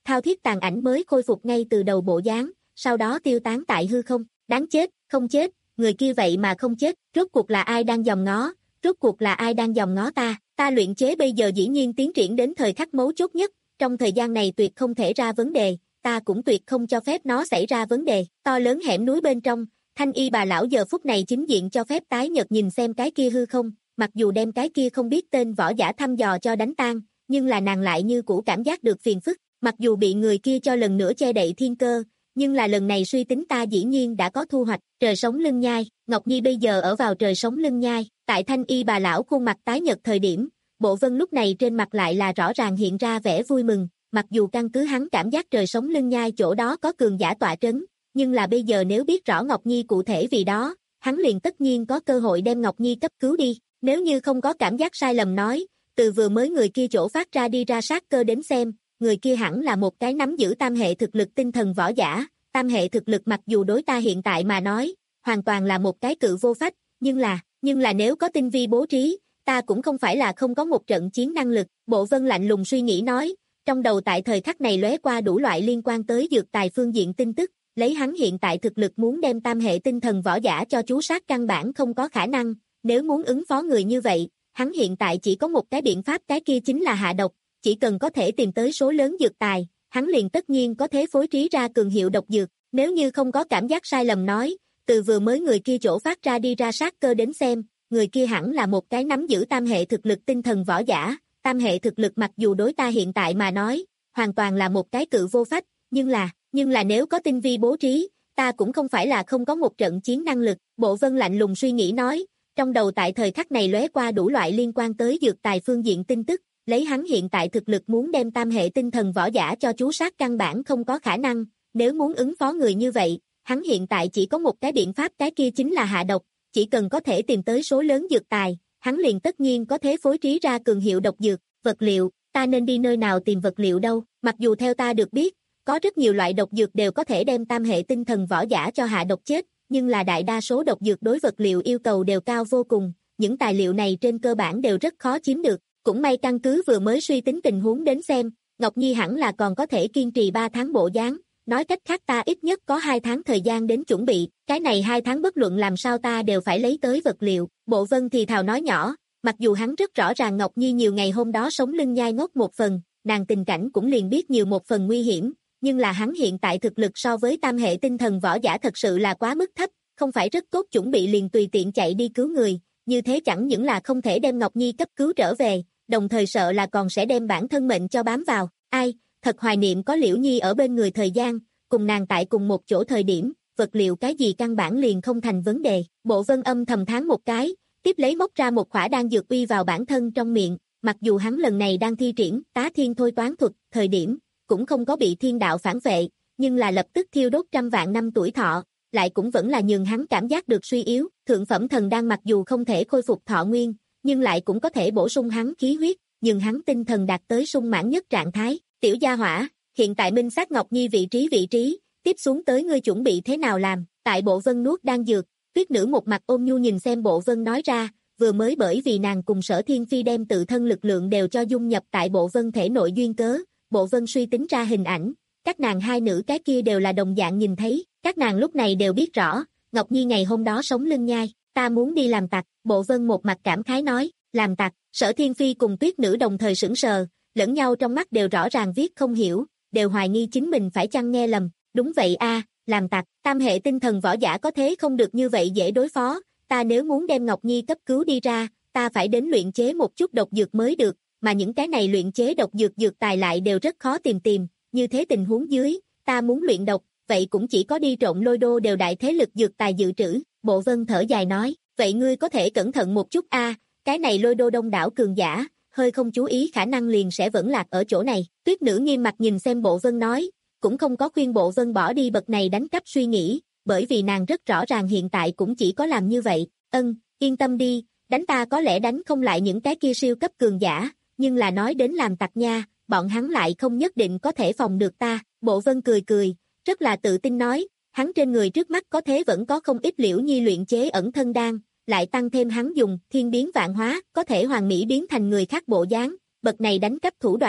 Speaker 2: thao thiết tàn ảnh mới khôi phục ngay từ đầu bộ dáng, sau đó tiêu tán tại hư không, đáng chết, không chết, người kia vậy mà không chết, rốt cuộc là ai đang dòm ngó, rốt cuộc là ai đang dòm ngó ta, ta luyện chế bây giờ dĩ nhiên tiến triển đến thời khắc mấu chốt nhất, trong thời gian này tuyệt không thể ra vấn đề, ta cũng tuyệt không cho phép nó xảy ra vấn đề, to lớn hẻm núi bên trong, Thanh Y bà lão giờ phút này chính diện cho phép tái nhật nhìn xem cái kia hư không, mặc dù đem cái kia không biết tên võ giả thăm dò cho đánh tan, nhưng là nàng lại như cũ cảm giác được phiền phức, mặc dù bị người kia cho lần nữa che đậy thiên cơ, nhưng là lần này suy tính ta dĩ nhiên đã có thu hoạch, trời sống lưng nhai, Ngọc Nhi bây giờ ở vào trời sống lưng nhai, tại Thanh Y bà lão khuôn mặt tái nhợt thời điểm, Bộ Vân lúc này trên mặt lại là rõ ràng hiện ra vẻ vui mừng, mặc dù căn cứ hắn cảm giác trời sống lưng nhai chỗ đó có cường giả tọa trấn, nhưng là bây giờ nếu biết rõ Ngọc Nhi cụ thể vì đó, hắn liền tất nhiên có cơ hội đem Ngọc Nhi cấp cứu đi, nếu như không có cảm giác sai lầm nói, từ vừa mới người kia chỗ phát ra đi ra sát cơ đến xem, người kia hẳn là một cái nắm giữ tam hệ thực lực tinh thần võ giả, tam hệ thực lực mặc dù đối ta hiện tại mà nói, hoàn toàn là một cái cự vô phách, nhưng là, nhưng là nếu có tinh vi bố trí, ta cũng không phải là không có một trận chiến năng lực, Bộ Vân lạnh lùng suy nghĩ nói, trong đầu tại thời khắc này lóe qua đủ loại liên quan tới dược tài phương diện tin tức, lấy hắn hiện tại thực lực muốn đem tam hệ tinh thần võ giả cho chú sát căn bản không có khả năng, nếu muốn ứng phó người như vậy, hắn hiện tại chỉ có một cái biện pháp, cái kia chính là hạ độc, chỉ cần có thể tìm tới số lớn dược tài, hắn liền tất nhiên có thể phối trí ra cường hiệu độc dược, nếu như không có cảm giác sai lầm nói, từ vừa mới người kia chỗ phát ra đi ra sát cơ đến xem, người kia hẳn là một cái nắm giữ tam hệ thực lực tinh thần võ giả, tam hệ thực lực mặc dù đối ta hiện tại mà nói, hoàn toàn là một cái cự vô phách, nhưng là, nhưng là nếu có tinh vi bố trí, ta cũng không phải là không có một trận chiến năng lực, Bộ Vân lạnh lùng suy nghĩ nói, trong đầu tại thời khắc này lóe qua đủ loại liên quan tới dược tài phương diện tin tức, lấy hắn hiện tại thực lực muốn đem tam hệ tinh thần võ giả cho chú sát căn bản không có khả năng, nếu muốn ứng phó người như vậy, hắn hiện tại chỉ có một cái biện pháp, cái kia chính là hạ độc, chỉ cần có thể tìm tới số lớn dược tài, hắn liền tất nhiên có thể phối trí ra cường hiệu độc dược, vật liệu, ta nên đi nơi nào tìm vật liệu đâu, mặc dù theo ta được biết, có rất nhiều loại độc dược đều có thể đem tam hệ tinh thần võ giả cho hạ độc chết, nhưng là đại đa số độc dược đối vật liệu yêu cầu đều cao vô cùng, những tài liệu này trên cơ bản đều rất khó chiếm được, cũng may căn cứ vừa mới suy tính tình huống đến xem, Ngọc Nhi hẳn là còn có thể kiên trì ba tháng bộ dáng, nói cách khác ta ít nhất có hai tháng thời gian đến chuẩn bị, cái này hai tháng bất luận làm sao ta đều phải lấy tới vật liệu, Bộ Vân thì thào nói nhỏ, mặc dù hắn rất rõ ràng Ngọc Nhi nhiều ngày hôm đó sống lưng nhai ngốc một phần, nàng tình cảnh cũng liền biết nhiều một phần nguy hiểm, nhưng là hắn hiện tại thực lực so với tam hệ tinh thần võ giả thật sự là quá mức thấp, không phải rất tốt chuẩn bị liền tùy tiện chạy đi cứu người, như thế chẳng những là không thể đem Ngọc Nhi cấp cứu trở về, đồng thời sợ là còn sẽ đem bản thân mệnh cho bám vào, ai, thật hoài niệm có Liễu Nhi ở bên người thời gian, cùng nàng tại cùng một chỗ thời điểm, vật liệu cái gì căn bản liền không thành vấn đề, Bộ Vân âm thầm thán một cái, tiếp lấy móc ra một khỏa đan dược uy vào bản thân trong miệng, mặc dù hắn lần này đang thi triển tá thiên thôi toán thuật, thời điểm, cũng không có bị thiên đạo phản vệ, nhưng là lập tức thiêu đốt trăm vạn năm tuổi thọ, lại cũng vẫn là nhường hắn cảm giác được suy yếu, thượng phẩm thần đan mặc dù không thể khôi phục thọ nguyên, nhưng lại cũng có thể bổ sung hắn khí huyết, nhường hắn tinh thần đạt tới sung mãn nhất trạng thái, tiểu gia hỏa, hiện tại minh xác Ngọc Nhi vị trí vị trí, tiếp xuống tới ngươi chuẩn bị thế nào làm, tại Bộ Vân nuốt đan dược, Tuyết Nữ một mặt ôn nhu nhìn xem Bộ Vân nói ra, vừa mới bởi vì nàng cùng Sở Thiên Phi đem tự thân lực lượng đều cho dung nhập tại Bộ Vân thể nội duyên cớ, Bộ Vân suy tính ra hình ảnh, các nàng hai nữ cái kia đều là đồng dạng nhìn thấy, các nàng lúc này đều biết rõ, Ngọc Nhi ngày hôm đó sống lưng nhai, ta muốn đi làm tặc, Bộ Vân một mặt cảm khái nói, làm tặc, Sở Thiên Phi cùng Tuyết Nữ đồng thời sững sờ, lẫn nhau trong mắt đều rõ ràng viết không hiểu, đều hoài nghi chính mình phải chăng nghe lầm, đúng vậy a, làm tặc, tam hệ tinh thần võ giả có thế không được như vậy dễ đối phó, ta nếu muốn đem Ngọc Nhi cấp cứu đi ra, ta phải đến luyện chế một chút độc dược mới được, mà những cái này luyện chế độc dược dược tài lại đều rất khó tìm tìm, như thế tình huống dưới, ta muốn luyện độc, vậy cũng chỉ có đi trộn Lôi Đô đều đại thế lực dược tài dự trữ, Bộ Vân thở dài nói, vậy ngươi có thể cẩn thận một chút a, cái này Lôi Đô đông đảo cường giả, hơi không chú ý khả năng liền sẽ vẫn lạc ở chỗ này, Tuyết Nữ nghiêm mặt nhìn xem Bộ Vân nói, cũng không có khuyên Bộ Vân bỏ đi bậc này đánh cắp suy nghĩ, bởi vì nàng rất rõ ràng hiện tại cũng chỉ có làm như vậy, ân, yên tâm đi, đánh ta có lẽ đánh không lại những cái kia siêu cấp cường giả, nhưng là nói đến làm tặc nha, bọn hắn lại không nhất định có thể phòng được ta, Bộ Vân cười cười, rất là tự tin nói, hắn trên người trước mắt có thế vẫn có không ít Liễu Nhi luyện chế ẩn thân đan, lại tăng thêm hắn dùng thiên biến vạn hóa, có thể hoàn mỹ biến thành người khác bộ dáng, bậc này đánh cắp thủ đoạn,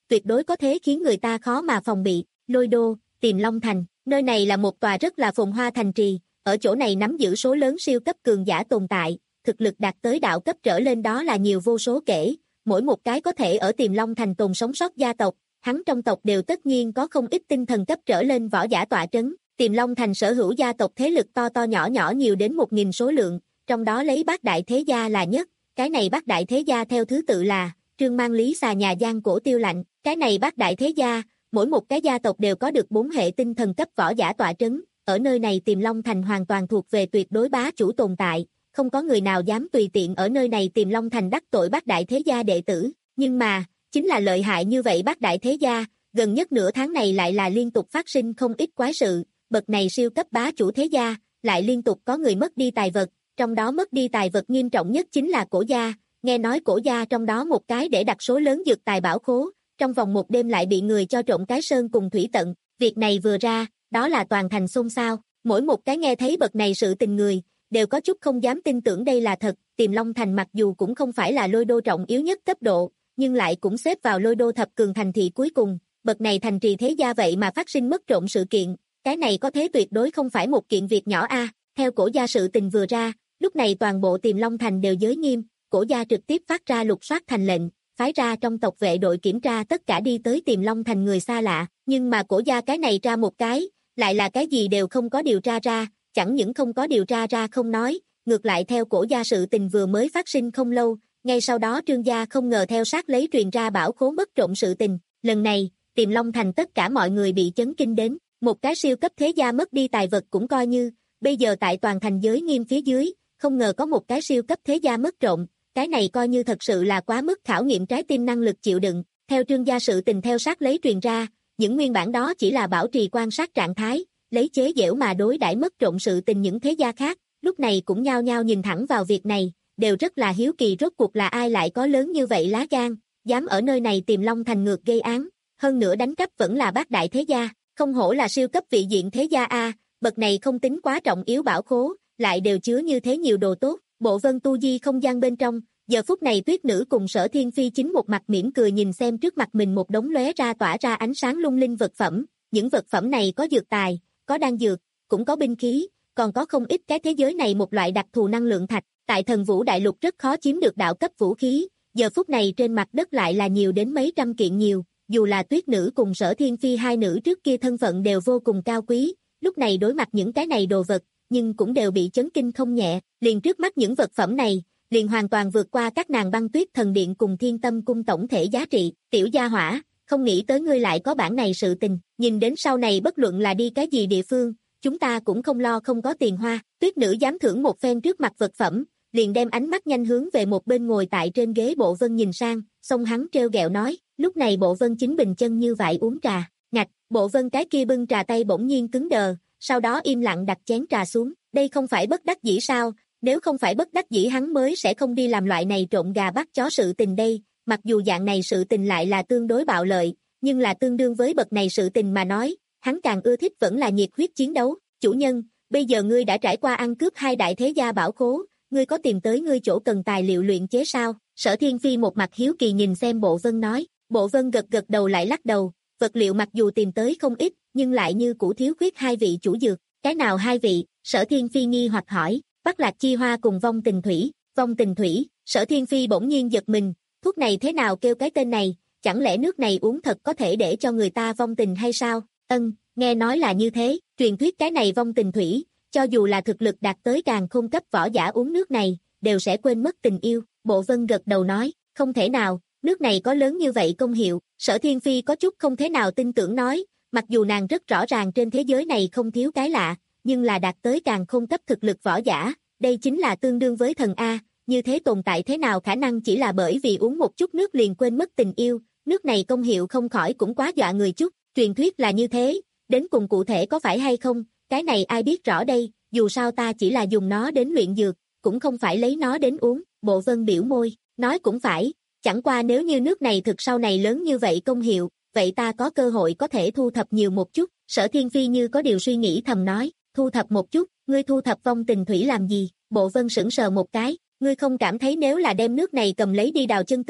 Speaker 2: tuyệt đối có thế khiến người ta khó mà phòng bị. Lôi Đô, Tiềm Long Thành, nơi này là một tòa rất là phồn hoa thành trì, ở chỗ này nắm giữ số lớn siêu cấp cường giả tồn tại, thực lực đạt tới đạo cấp trở lên đó là nhiều vô số kể, mỗi một cái có thể ở Tiềm Long Thành tồn sống sót gia tộc, hắn trong tộc đều tất nhiên có không ít tinh thần cấp trở lên võ giả tọa trấn. Tiềm Long Thành sở hữu gia tộc thế lực to to nhỏ nhỏ nhiều đến một nghìn số lượng, trong đó lấy Bát Đại Thế Gia là nhất, cái này Bát Đại Thế Gia theo thứ tự là Trương Mang Lý Xà Nhà Giang Cổ Tiêu Lạnh, cái này Bát Đại Thế Gia, mỗi một cái gia tộc đều có được bốn hệ tinh thần cấp võ giả tọa trấn, ở nơi này Tiềm Long Thành hoàn toàn thuộc về tuyệt đối bá chủ tồn tại, không có người nào dám tùy tiện ở nơi này Tiềm Long Thành đắc tội Bát Đại Thế Gia đệ tử, nhưng mà, chính là lợi hại như vậy Bát Đại Thế Gia, gần nhất nửa tháng này lại là liên tục phát sinh không ít quái sự, bậc này siêu cấp bá chủ thế gia, lại liên tục có người mất đi tài vật, trong đó mất đi tài vật nghiêm trọng nhất chính là Cổ gia, nghe nói Cổ gia trong đó một cái để đặt số lớn dược tài bảo khố, trong vòng một đêm lại bị người cho trộm cái sơn cùng thủy tận, việc này vừa ra, đó là toàn thành xôn xao, mỗi một cái nghe thấy bậc này sự tình người, đều có chút không dám tin tưởng đây là thật, Tiềm Long Thành mặc dù cũng không phải là Lôi Đô trọng yếu nhất cấp độ, nhưng lại cũng xếp vào Lôi Đô thập cường thành thị cuối cùng, bậc này thành trì thế gia vậy mà phát sinh mất trộm sự kiện, cái này có thế tuyệt đối không phải một kiện việc nhỏ a. Theo Cổ gia sự tình vừa ra, lúc này toàn bộ Tiềm Long Thành đều giới nghiêm, Cổ gia trực tiếp phát ra lục soát thành lệnh, phái ra trong tộc vệ đội kiểm tra tất cả đi tới Tiềm Long Thành người xa lạ, nhưng mà Cổ gia cái này ra một cái, lại là cái gì đều không có điều tra ra, chẳng những không có điều tra ra không nói, ngược lại theo Cổ gia sự tình vừa mới phát sinh không lâu, ngay sau đó Trương gia không ngờ theo sát lấy truyền ra bảo khố mất trộm sự tình, lần này, Tiềm Long Thành tất cả mọi người bị chấn kinh đến, một cái siêu cấp thế gia mất đi tài vật cũng coi như, bây giờ tại toàn thành giới nghiêm phía dưới, không ngờ có một cái siêu cấp thế gia mất trộm, cái này coi như thật sự là quá mức khảo nghiệm trái tim năng lực chịu đựng, theo Trương gia sự tình theo sát lấy truyền ra, những nguyên bản đó chỉ là bảo trì quan sát trạng thái, lấy chế giễu mà đối đãi mất trộm sự tình những thế gia khác, lúc này cũng nhao nhao nhìn thẳng vào việc này, đều rất là hiếu kỳ rốt cuộc là ai lại có lớn như vậy lá gan, dám ở nơi này Tiềm Long Thành ngược gây án, hơn nữa đánh cắp vẫn là Bát Đại Thế Gia, không hổ là siêu cấp vị diện thế gia a, bậc này không tính quá trọng yếu bảo khố, lại đều chứa như thế nhiều đồ tốt, bộ vân tu di không gian bên trong, giờ phút này Tuyết Nữ cùng Sở Thiên Phi chính một mặt mỉm cười nhìn xem trước mặt mình một đống lóe ra tỏa ra ánh sáng lung linh vật phẩm, những vật phẩm này có dược tài, có đan dược, cũng có binh khí, còn có không ít cái thế giới này một loại đặc thù năng lượng thạch, tại Thần Vũ Đại Lục rất khó chiếm được đạo cấp vũ khí, giờ phút này trên mặt đất lại là nhiều đến mấy trăm kiện nhiều, dù là Tuyết Nữ cùng Sở Thiên Phi hai nữ trước kia thân phận đều vô cùng cao quý, lúc này đối mặt những cái này đồ vật, nhưng cũng đều bị chấn kinh không nhẹ, liền trước mắt những vật phẩm này, liền hoàn toàn vượt qua các nàng Băng Tuyết Thần Điện cùng Thiên Tâm Cung tổng thể giá trị, tiểu gia hỏa, không nghĩ tới ngươi lại có bản này sự tình, nhìn đến sau này bất luận là đi cái gì địa phương, chúng ta cũng không lo không có tiền hoa, Tuyết Nữ dám thưởng một phen trước mặt vật phẩm, liền đem ánh mắt nhanh hướng về một bên ngồi tại trên ghế Bộ Vân nhìn sang, xong hắn treo gẹo nói, lúc này Bộ Vân chính bình chân như vậy uống trà, ngạch, Bộ Vân cái kia bưng trà tay bỗng nhiên cứng đờ, sau đó im lặng đặt chén trà xuống, đây không phải bất đắc dĩ sao, nếu không phải bất đắc dĩ hắn mới sẽ không đi làm loại này trộn gà bắt chó sự tình đây, mặc dù dạng này sự tình lại là tương đối bạo lợi, nhưng là tương đương với bậc này sự tình mà nói, hắn càng ưa thích vẫn là nhiệt huyết chiến đấu, chủ nhân, bây giờ ngươi đã trải qua ăn cướp hai đại thế gia bảo khố, ngươi có tìm tới ngươi chỗ cần tài liệu luyện chế sao? Sở Thiên Phi một mặt hiếu kỳ nhìn xem Bộ Vân nói, Bộ Vân gật gật đầu lại lắc đầu, vật liệu mặc dù tìm tới không ít, nhưng lại như cũ thiếu khuyết hai vị chủ dược, cái nào hai vị? Sở Thiên Phi nghi hoặc hỏi, Bắc Lạc Chi Hoa cùng Vong Tình Thủy, Vong Tình Thủy, Sở Thiên Phi bỗng nhiên giật mình, thuốc này thế nào kêu cái tên này, chẳng lẽ nước này uống thật có thể để cho người ta vong tình hay sao? Ân, nghe nói là như thế, truyền thuyết cái này Vong Tình Thủy, cho dù là thực lực đạt tới càng không cấp võ giả uống nước này, đều sẽ quên mất tình yêu, Bộ Vân gật đầu nói, không thể nào, nước này có lớn như vậy công hiệu, Sở Thiên Phi có chút không thể nào tin tưởng nói, mặc dù nàng rất rõ ràng trên thế giới này không thiếu cái lạ, nhưng là đạt tới càng không cấp thực lực võ giả, đây chính là tương đương với thần A, như thế tồn tại thế nào khả năng chỉ là bởi vì uống một chút nước liền quên mất tình yêu, nước này công hiệu không khỏi cũng quá dọa người chút, truyền thuyết là như thế, đến cùng cụ thể có phải hay không, cái này ai biết rõ đây, dù sao ta chỉ là dùng nó đến luyện dược, cũng không phải lấy nó đến uống, Bộ Vân biểu môi, nói cũng phải, chẳng qua nếu như nước này thực sau này lớn như vậy công hiệu, vậy ta có cơ hội có thể thu thập nhiều một chút, Sở Thiên Phi như có điều suy nghĩ thầm nói, thu thập một chút, ngươi thu thập Vong Tình Thủy làm gì, Bộ Vân sững sờ một cái, ngươi không cảm thấy nếu là đem nước này cầm lấy đi đào chân tường,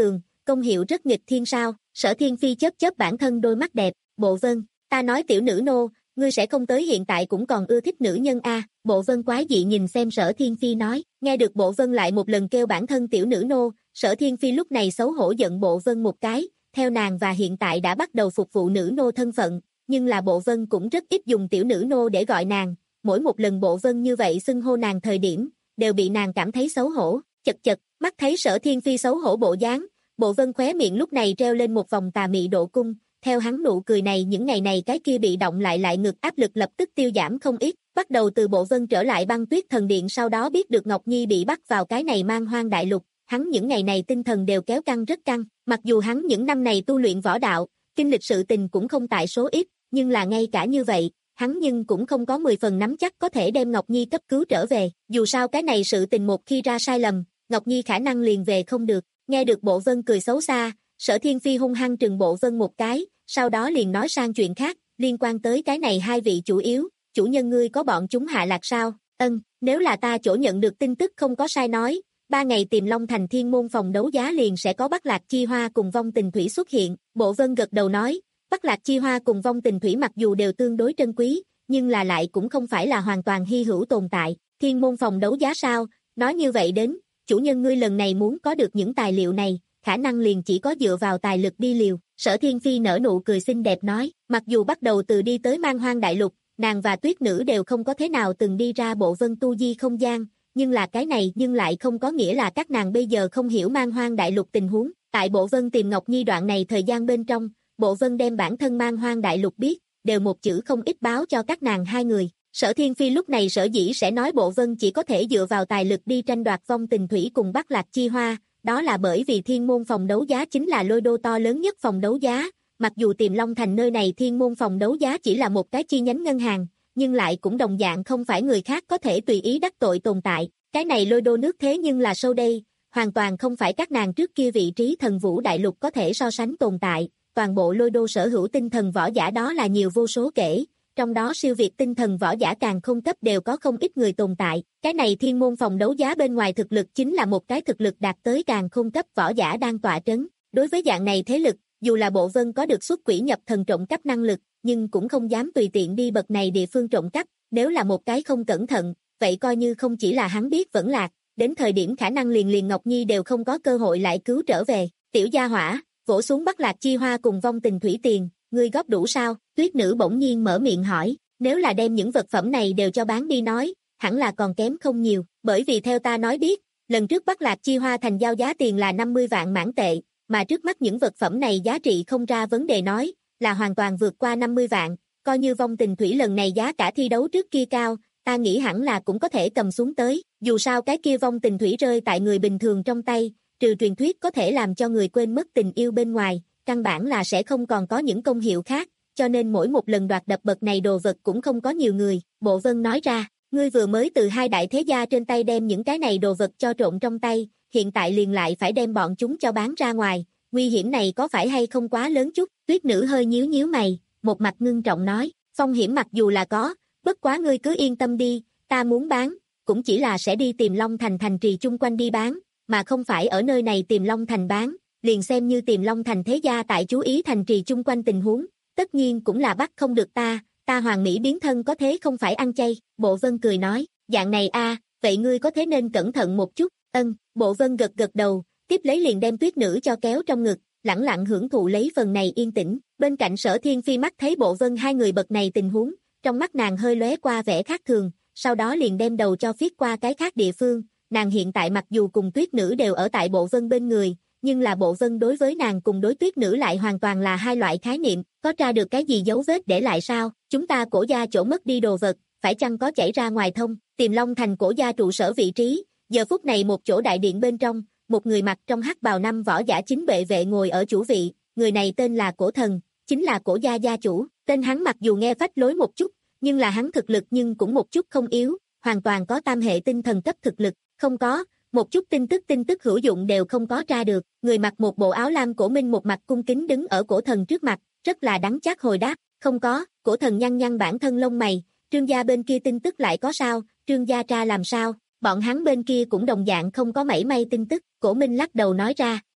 Speaker 2: công hiệu rất nghịch thiên sao? Sở Thiên Phi chớp chớp bản thân đôi mắt đẹp, Bộ Vân, ta nói tiểu nữ nô, ngươi sẽ không tới hiện tại cũng còn ưa thích nữ nhân a? Bộ Vân quái dị nhìn xem Sở Thiên Phi nói, nghe được Bộ Vân lại một lần kêu bản thân tiểu nữ nô, Sở Thiên Phi lúc này xấu hổ giận Bộ Vân một cái, theo nàng và hiện tại đã bắt đầu phục vụ nữ nô thân phận, nhưng là Bộ Vân cũng rất ít dùng tiểu nữ nô để gọi nàng, mỗi một lần Bộ Vân như vậy xưng hô nàng thời điểm, đều bị nàng cảm thấy xấu hổ, chật chật, mắt thấy Sở Thiên Phi xấu hổ bộ dáng, Bộ Vân khóe miệng lúc này treo lên một vòng tà mị độ cung, theo hắn nụ cười này những ngày này cái kia bị động lại lại ngực áp lực lập tức tiêu giảm không ít, bắt đầu từ Bộ Vân trở lại Băng Tuyết Thần Điện sau đó biết được Ngọc Nhi bị bắt vào cái này Man Hoang đại lục, hắn những ngày này tinh thần đều kéo căng rất căng, mặc dù hắn những năm này tu luyện võ đạo, kinh lịch sự tình cũng không tại số ít, nhưng là ngay cả như vậy, hắn nhưng cũng không có mười phần nắm chắc có thể đem Ngọc Nhi cấp cứu trở về, dù sao cái này sự tình một khi ra sai lầm, Ngọc Nhi khả năng liền về không được, nghe được Bộ Vân cười xấu xa, Sở Thiên Phi hung hăng trừng Bộ Vân một cái, sau đó liền nói sang chuyện khác, liên quan tới cái này hai vị chủ yếu, chủ nhân ngươi có bọn chúng hạ lạc sao? Ân, nếu là ta chỗ nhận được tin tức không có sai nói, ba ngày tìm Long Thành Thiên Môn phòng đấu giá liền sẽ có Bắc Lạc Chi Hoa cùng Vong Tình Thủy xuất hiện, Bộ Vân gật đầu nói, Bắc Lạc Chi Hoa cùng Vong Tình Thủy mặc dù đều tương đối trân quý, nhưng là lại cũng không phải là hoàn toàn hy hữu tồn tại, Thiên Môn phòng đấu giá sao? Nói như vậy đến, chủ nhân ngươi lần này muốn có được những tài liệu này, khả năng liền chỉ có dựa vào tài lực đi liều, Sở Thiên Phi nở nụ cười xinh đẹp nói, mặc dù bắt đầu từ đi tới Man Hoang đại lục, nàng và Tuyết Nữ đều không có thế nào từng đi ra Bộ Vân tu di không gian, nhưng là cái này nhưng lại không có nghĩa là các nàng bây giờ không hiểu Man Hoang đại lục tình huống, tại Bộ Vân tìm Ngọc Nhi đoạn này thời gian bên trong, Bộ Vân đem bản thân Man Hoang đại lục biết, đều một chữ không ít báo cho các nàng hai người. Sở Thiên Phi lúc này sở dĩ sẽ nói Bộ Vân chỉ có thể dựa vào tài lực đi tranh đoạt Vong Tình Thủy cùng Bắc Lạc Chi Hoa, đó là bởi vì Thiên Môn phòng đấu giá chính là lôi đô to lớn nhất phòng đấu giá, mặc dù Tiềm Long Thành nơi này Thiên Môn phòng đấu giá chỉ là một cái chi nhánh ngân hàng, nhưng lại cũng đồng dạng không phải người khác có thể tùy ý đắc tội tồn tại, cái này lôi đô nước thế nhưng là sâu đây, hoàn toàn không phải các nàng trước kia vị trí thần vũ đại lục có thể so sánh tồn tại, toàn bộ lôi đô sở hữu tinh thần võ giả đó là nhiều vô số kể. Trong đó siêu việt tinh thần võ giả càng không cấp đều có không ít người tồn tại, cái này Thiên Môn phòng đấu giá bên ngoài thực lực chính là một cái thực lực đạt tới càng không cấp võ giả đang tọa trấn, đối với dạng này thế lực, dù là Bộ Vân có được xuất quỷ nhập thần trộm cắp năng lực, nhưng cũng không dám tùy tiện đi bậc này địa phương trộm cắp, nếu là một cái không cẩn thận, vậy coi như không chỉ là hắn biết vẫn lạc, đến thời điểm khả năng liền liền Ngọc Nhi đều không có cơ hội lại cứu trở về, tiểu gia hỏa, vỗ xuống Bắc Lạc Chi Hoa cùng Vong Tình Thủy tiền. Ngươi góp đủ sao? Tuyết Nữ bỗng nhiên mở miệng hỏi, nếu là đem những vật phẩm này đều cho bán đi nói, hẳn là còn kém không nhiều, bởi vì theo ta nói biết, lần trước Bắc Lạc Chi Hoa thành giao giá tiền là năm mươi vạn mãn tệ, mà trước mắt những vật phẩm này giá trị không ra vấn đề nói, là hoàn toàn vượt qua năm mươi vạn, coi như Vong Tình Thủy lần này giá cả thi đấu trước kia cao, ta nghĩ hẳn là cũng có thể cầm xuống tới, dù sao cái kia Vong Tình Thủy rơi tại người bình thường trong tay, trừ truyền thuyết có thể làm cho người quên mất tình yêu bên ngoài, căn bản là sẽ không còn có những công hiệu khác, cho nên mỗi một lần đoạt đập bậc này đồ vật cũng không có nhiều người, Bộ Vân nói ra, ngươi vừa mới từ hai đại thế gia trên tay đem những cái này đồ vật cho trộn trong tay, hiện tại liền lại phải đem bọn chúng cho bán ra ngoài, nguy hiểm này có phải hay không quá lớn chút, Tuyết Nữ hơi nhíu nhíu mày, một mặt ngưng trọng nói, phong hiểm mặc dù là có, bất quá ngươi cứ yên tâm đi, ta muốn bán, cũng chỉ là sẽ đi tìm Long Thành thành trì chung quanh đi bán, mà không phải ở nơi này tìm Long Thành bán. Liền xem như tìm Long Thành thế gia tại chú ý thành trì chung quanh tình huống, tất nhiên cũng là bắt không được ta, ta hoàng mỹ biến thân có thế không phải ăn chay, Bộ Vân cười nói, dạng này a, vậy ngươi có thế nên cẩn thận một chút, ân, Bộ Vân gật gật đầu, tiếp lấy liền đem Tuyết Nữ cho kéo trong ngực, lẳng lặng hưởng thụ lấy phần này yên tĩnh, bên cạnh Sở Thiên Phi mắt thấy Bộ Vân hai người bậc này tình huống, trong mắt nàng hơi lóe qua vẻ khác thường, sau đó liền đem đầu cho phiết qua cái khác địa phương, nàng hiện tại mặc dù cùng Tuyết Nữ đều ở tại Bộ Vân bên người, nhưng là Bộ Vân đối với nàng cùng đối Tuyết Nữ lại hoàn toàn là hai loại khái niệm, có tra được cái gì dấu vết để lại sao, chúng ta cổ gia chỗ mất đi đồ vật, phải chăng có chảy ra ngoài thông, tìm Long Thành cổ gia trụ sở vị trí, giờ phút này một chỗ đại điện bên trong, một người mặc trong hắc bào năm võ giả chính bệ vệ ngồi ở chủ vị, người này tên là Cổ Thần, chính là cổ gia gia chủ, tên hắn mặc dù nghe phách lối một chút, nhưng là hắn thực lực nhưng cũng một chút không yếu, hoàn toàn có tam hệ tinh thần cấp thực lực, không có một chút tin tức tin tức hữu dụng đều không có tra được, người mặc một bộ áo lam Cổ Minh một mặt cung kính đứng ở Cổ Thần trước mặt, rất là đắng chát hồi đáp, không có, Cổ Thần nhăn nhăn bản thân lông mày, Trương gia bên kia tin tức lại có sao, Trương gia tra làm sao, bọn hắn bên kia cũng đồng dạng không có mảy may tin tức, Cổ Minh lắc đầu nói ra,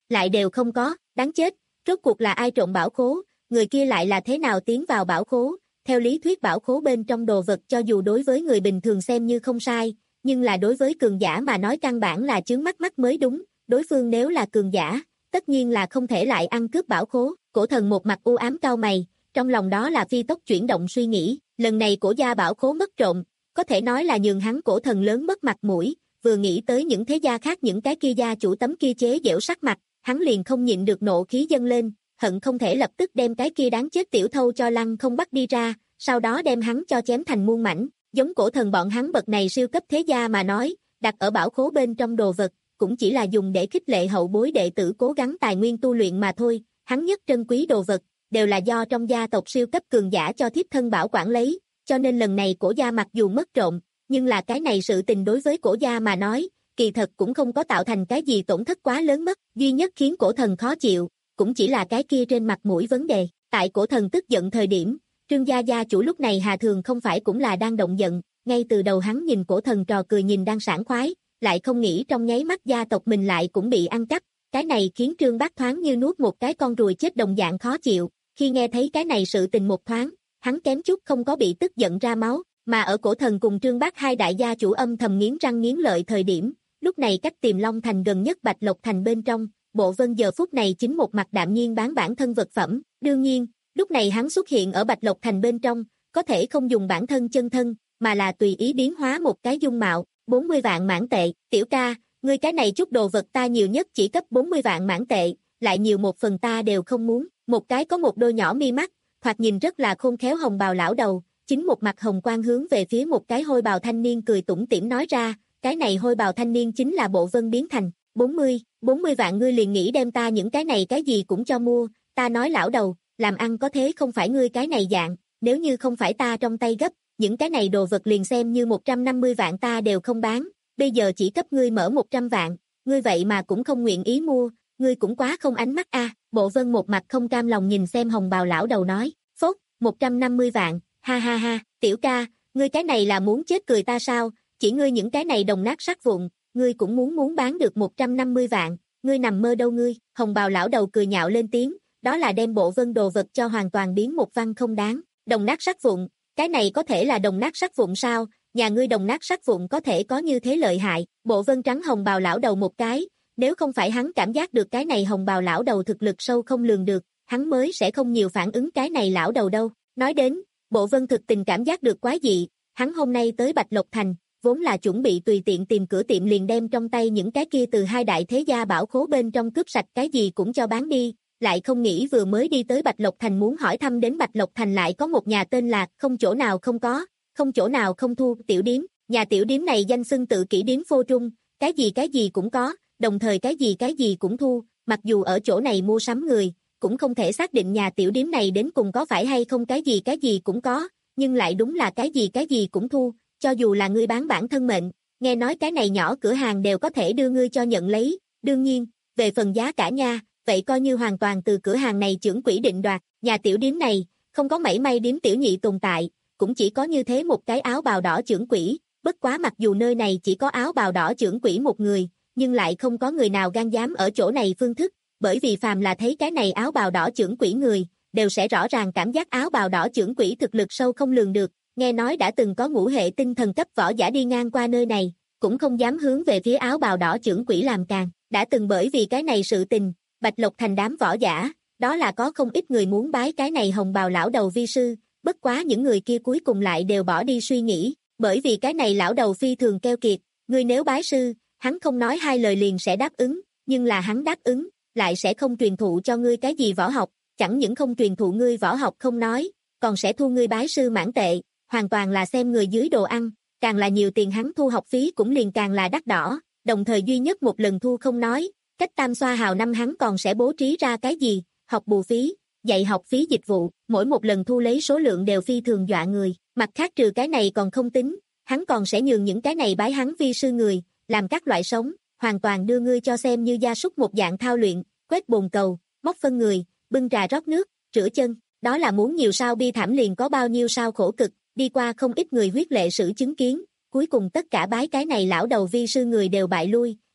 Speaker 2: lại đều không có, đáng chết, rốt cuộc là ai trộm bảo khố, người kia lại là thế nào tiến vào bảo khố, theo lý thuyết bảo khố bên trong đồ vật cho dù đối với người bình thường xem như không sai, nhưng là đối với cường giả mà nói căn bản là chướng mắt mắt mới đúng, đối phương nếu là cường giả, tất nhiên là không thể lại ăn cướp bảo khố, cổ thần một mặt u ám cau mày, trong lòng đó là phi tốc chuyển động suy nghĩ, lần này cổ gia bảo khố mất trộm, có thể nói là nhường hắn cổ thần lớn mất mặt mũi, vừa nghĩ tới những thế gia khác những cái kia gia chủ tấm kia chế giễu sắc mặt, hắn liền không nhịn được nộ khí dâng lên, hận không thể lập tức đem cái kia đáng chết tiểu thâu cho lăng không bắt đi ra, sau đó đem hắn cho chém thành muôn mảnh, giống cổ thần bọn hắn bậc này siêu cấp thế gia mà nói, đặt ở bảo khố bên trong đồ vật, cũng chỉ là dùng để khích lệ hậu bối đệ tử cố gắng tài nguyên tu luyện mà thôi, hắn nhất trân quý đồ vật, đều là do trong gia tộc siêu cấp cường giả cho thiếp thân bảo quản lấy, cho nên lần này cổ gia mặc dù mất trộm, nhưng là cái này sự tình đối với cổ gia mà nói, kỳ thật cũng không có tạo thành cái gì tổn thất quá lớn mất, duy nhất khiến cổ thần khó chịu, cũng chỉ là cái kia trên mặt mũi vấn đề, tại cổ thần tức giận thời điểm, Trương gia gia chủ lúc này Hà Thường không phải cũng là đang động giận, ngay từ đầu hắn nhìn cổ thần trò cười nhìn đang sảng khoái, lại không nghĩ trong nháy mắt gia tộc mình lại cũng bị ăn cắp, cái này khiến Trương Bác thoáng như nuốt một cái con ruồi chết đồng dạng khó chịu, khi nghe thấy cái này sự tình một thoáng, hắn kém chút không có bị tức giận ra máu, mà ở cổ thần cùng Trương Bác hai đại gia chủ âm thầm nghiến răng nghiến lợi thời điểm, lúc này cách Tiềm Long Thành gần nhất Bạch Lộc Thành bên trong, Bộ Vân giờ phút này chính một mặt đạm nhiên bán bản thân vật phẩm, đương nhiên, lúc này hắn xuất hiện ở Bạch Lộc Thành bên trong, có thể không dùng bản thân chân thân, mà là tùy ý biến hóa một cái dung mạo, bốn mươi vạn mãn tệ, tiểu ca, ngươi cái này chút đồ vật ta nhiều nhất chỉ cấp bốn mươi vạn mãn tệ, lại nhiều một phần ta đều không muốn, một cái có một đôi nhỏ mi mắt, thoạt nhìn rất là khôn khéo hồng bào lão đầu, chính một mặt hồng quang hướng về phía một cái hôi bào thanh niên cười tủm tỉm nói ra, cái này hôi bào thanh niên chính là Bộ Vân biến thành, bốn mươi, bốn mươi vạn ngươi liền nghĩ đem ta những cái này cái gì cũng cho mua, ta nói lão đầu, làm ăn có thế không phải ngươi cái này dạng, nếu như không phải ta trong tay gấp, những cái này đồ vật liền xem như một trăm năm mươi vạn ta đều không bán, bây giờ chỉ cấp ngươi mở một trăm vạn, ngươi vậy mà cũng không nguyện ý mua, ngươi cũng quá không ánh mắt a. Bộ Vân một mặt không cam lòng nhìn xem hồng bào lão đầu nói, phốt, một trăm năm mươi vạn, ha ha ha, tiểu ca, ngươi cái này là muốn chết cười ta sao, chỉ ngươi những cái này đồng nát sắt vụn, ngươi cũng muốn muốn bán được một trăm năm mươi vạn, ngươi nằm mơ đâu ngươi, hồng bào lão đầu cười nhạo lên tiếng, đó là đem Bộ Vân đồ vật cho hoàn toàn biến một văn không đáng, đồng nát sắt vụn, cái này có thể là đồng nát sắt vụn sao, nhà ngươi đồng nát sắt vụn có thể có như thế lợi hại, Bộ Vân trắng hồng bào lão đầu một cái, nếu không phải hắn cảm giác được cái này hồng bào lão đầu thực lực sâu không lường được, hắn mới sẽ không nhiều phản ứng cái này lão đầu đâu, nói đến, Bộ Vân thực tình cảm giác được quái dị, hắn hôm nay tới Bạch Lộc Thành, vốn là chuẩn bị tùy tiện tìm cửa tiệm liền đem trong tay những cái kia từ hai đại thế gia bảo khố bên trong cướp sạch cái gì cũng cho bán đi, lại không nghĩ vừa mới đi tới Bạch Lộc Thành muốn hỏi thăm đến Bạch Lộc Thành lại có một nhà tên là không chỗ nào không có, không chỗ nào không thu tiểu điếm, nhà tiểu điếm này danh xưng tự kỷ điếm phô trung, cái gì cái gì cũng có, đồng thời cái gì cái gì cũng thu, mặc dù ở chỗ này mua sắm người, cũng không thể xác định nhà tiểu điếm này đến cùng có phải hay không cái gì cái gì cũng có, nhưng lại đúng là cái gì cái gì cũng thu, cho dù là ngươi bán bản thân mệnh, nghe nói cái này nhỏ cửa hàng đều có thể đưa ngươi cho nhận lấy, đương nhiên, về phần giá cả nha, vậy coi như hoàn toàn từ cửa hàng này trưởng quỹ định đoạt, nhà tiểu điếm này, không có mảy may điếm tiểu nhị tồn tại, cũng chỉ có như thế một cái áo bào đỏ trưởng quỹ, bất quá mặc dù nơi này chỉ có áo bào đỏ trưởng quỹ một người, nhưng lại không có người nào gan dám ở chỗ này phương thức, bởi vì phàm là thấy cái này áo bào đỏ trưởng quỹ người, đều sẽ rõ ràng cảm giác áo bào đỏ trưởng quỹ thực lực sâu không lường được, nghe nói đã từng có ngũ hệ tinh thần cấp võ giả đi ngang qua nơi này, cũng không dám hướng về phía áo bào đỏ trưởng quỹ làm càng, đã từng bởi vì cái này sự tình, Bạch Lộc Thành đám võ giả, đó là có không ít người muốn bái cái này hồng bào lão đầu vi sư, bất quá những người kia cuối cùng lại đều bỏ đi suy nghĩ, bởi vì cái này lão đầu phi thường keo kiệt, ngươi nếu bái sư, hắn không nói hai lời liền sẽ đáp ứng, nhưng là hắn đáp ứng, lại sẽ không truyền thụ cho ngươi cái gì võ học, chẳng những không truyền thụ ngươi võ học không nói, còn sẽ thu ngươi bái sư mãn tệ, hoàn toàn là xem người dưới đồ ăn, càng là nhiều tiền hắn thu học phí cũng liền càng là đắt đỏ, đồng thời duy nhất một lần thu không nói, cách tam xoa hào năm hắn còn sẽ bố trí ra cái gì, học bù phí, dạy học phí dịch vụ, mỗi một lần thu lấy số lượng đều phi thường dọa người, mặt khác trừ cái này còn không tính, hắn còn sẽ nhường những cái này bái hắn vi sư người, làm các loại sống, hoàn toàn đưa ngươi cho xem như gia súc một dạng thao luyện, quét bồn cầu, móc phân người, bưng trà rót nước, rửa chân, đó là muốn nhiều sao bi thảm liền có bao nhiêu sao khổ cực, đi qua không ít người huyết lệ sử chứng kiến, cuối cùng tất cả bái cái này lão đầu vi sư người đều bại lui,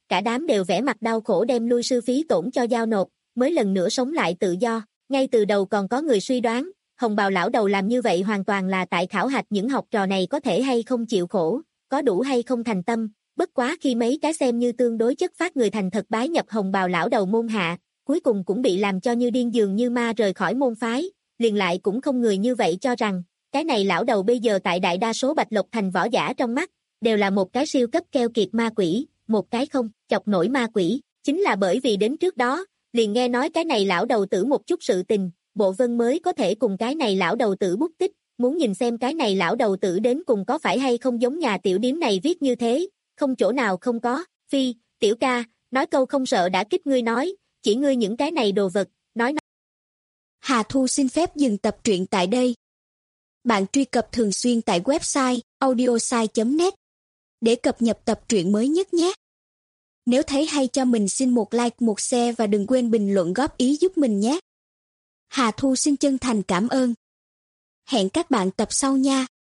Speaker 2: cả đám đều vẻ mặt đau khổ đem lui sư phí tổn cho giao nộp, mới lần nữa sống lại tự do. Ngay từ đầu còn có người suy đoán, hồng bào lão đầu làm như vậy hoàn toàn là tại khảo hạch những học trò này có thể hay không chịu khổ, có đủ hay không thành tâm. Bất quá khi mấy cái xem như tương đối chất phát người thành thật bái nhập hồng bào lão đầu môn hạ, cuối cùng cũng bị làm cho như điên dường như ma rời khỏi môn phái, liền lại cũng không người như vậy cho rằng, cái này lão đầu bây giờ tại đại đa số Bạch Lộc Thành võ giả trong mắt, đều là một cái siêu cấp keo kiệt ma quỷ, một cái không chọc nổi ma quỷ, chính là bởi vì đến trước đó, liền nghe nói cái này lão đầu tử một chút sự tình, Bộ Vân mới có thể cùng cái này lão đầu tử bút tích, muốn nhìn xem cái này lão đầu tử đến cùng có phải hay không giống nhà tiểu điếm này viết như thế, không chỗ nào không có. Phi, tiểu ca, nói câu không sợ đã kích ngươi nói, chỉ ngươi những cái này đồ vật, nói nói.
Speaker 3: Hà Thu xin phép dừng tập truyện tại đây. Bạn truy cập thường xuyên tại website audiosai chấm net để cập nhật tập truyện mới nhất nhé. Nếu thấy hay cho mình xin một like, một share và đừng quên bình luận góp ý giúp mình nhé. Hà Thu xin chân thành cảm ơn. Hẹn các bạn tập sau nha.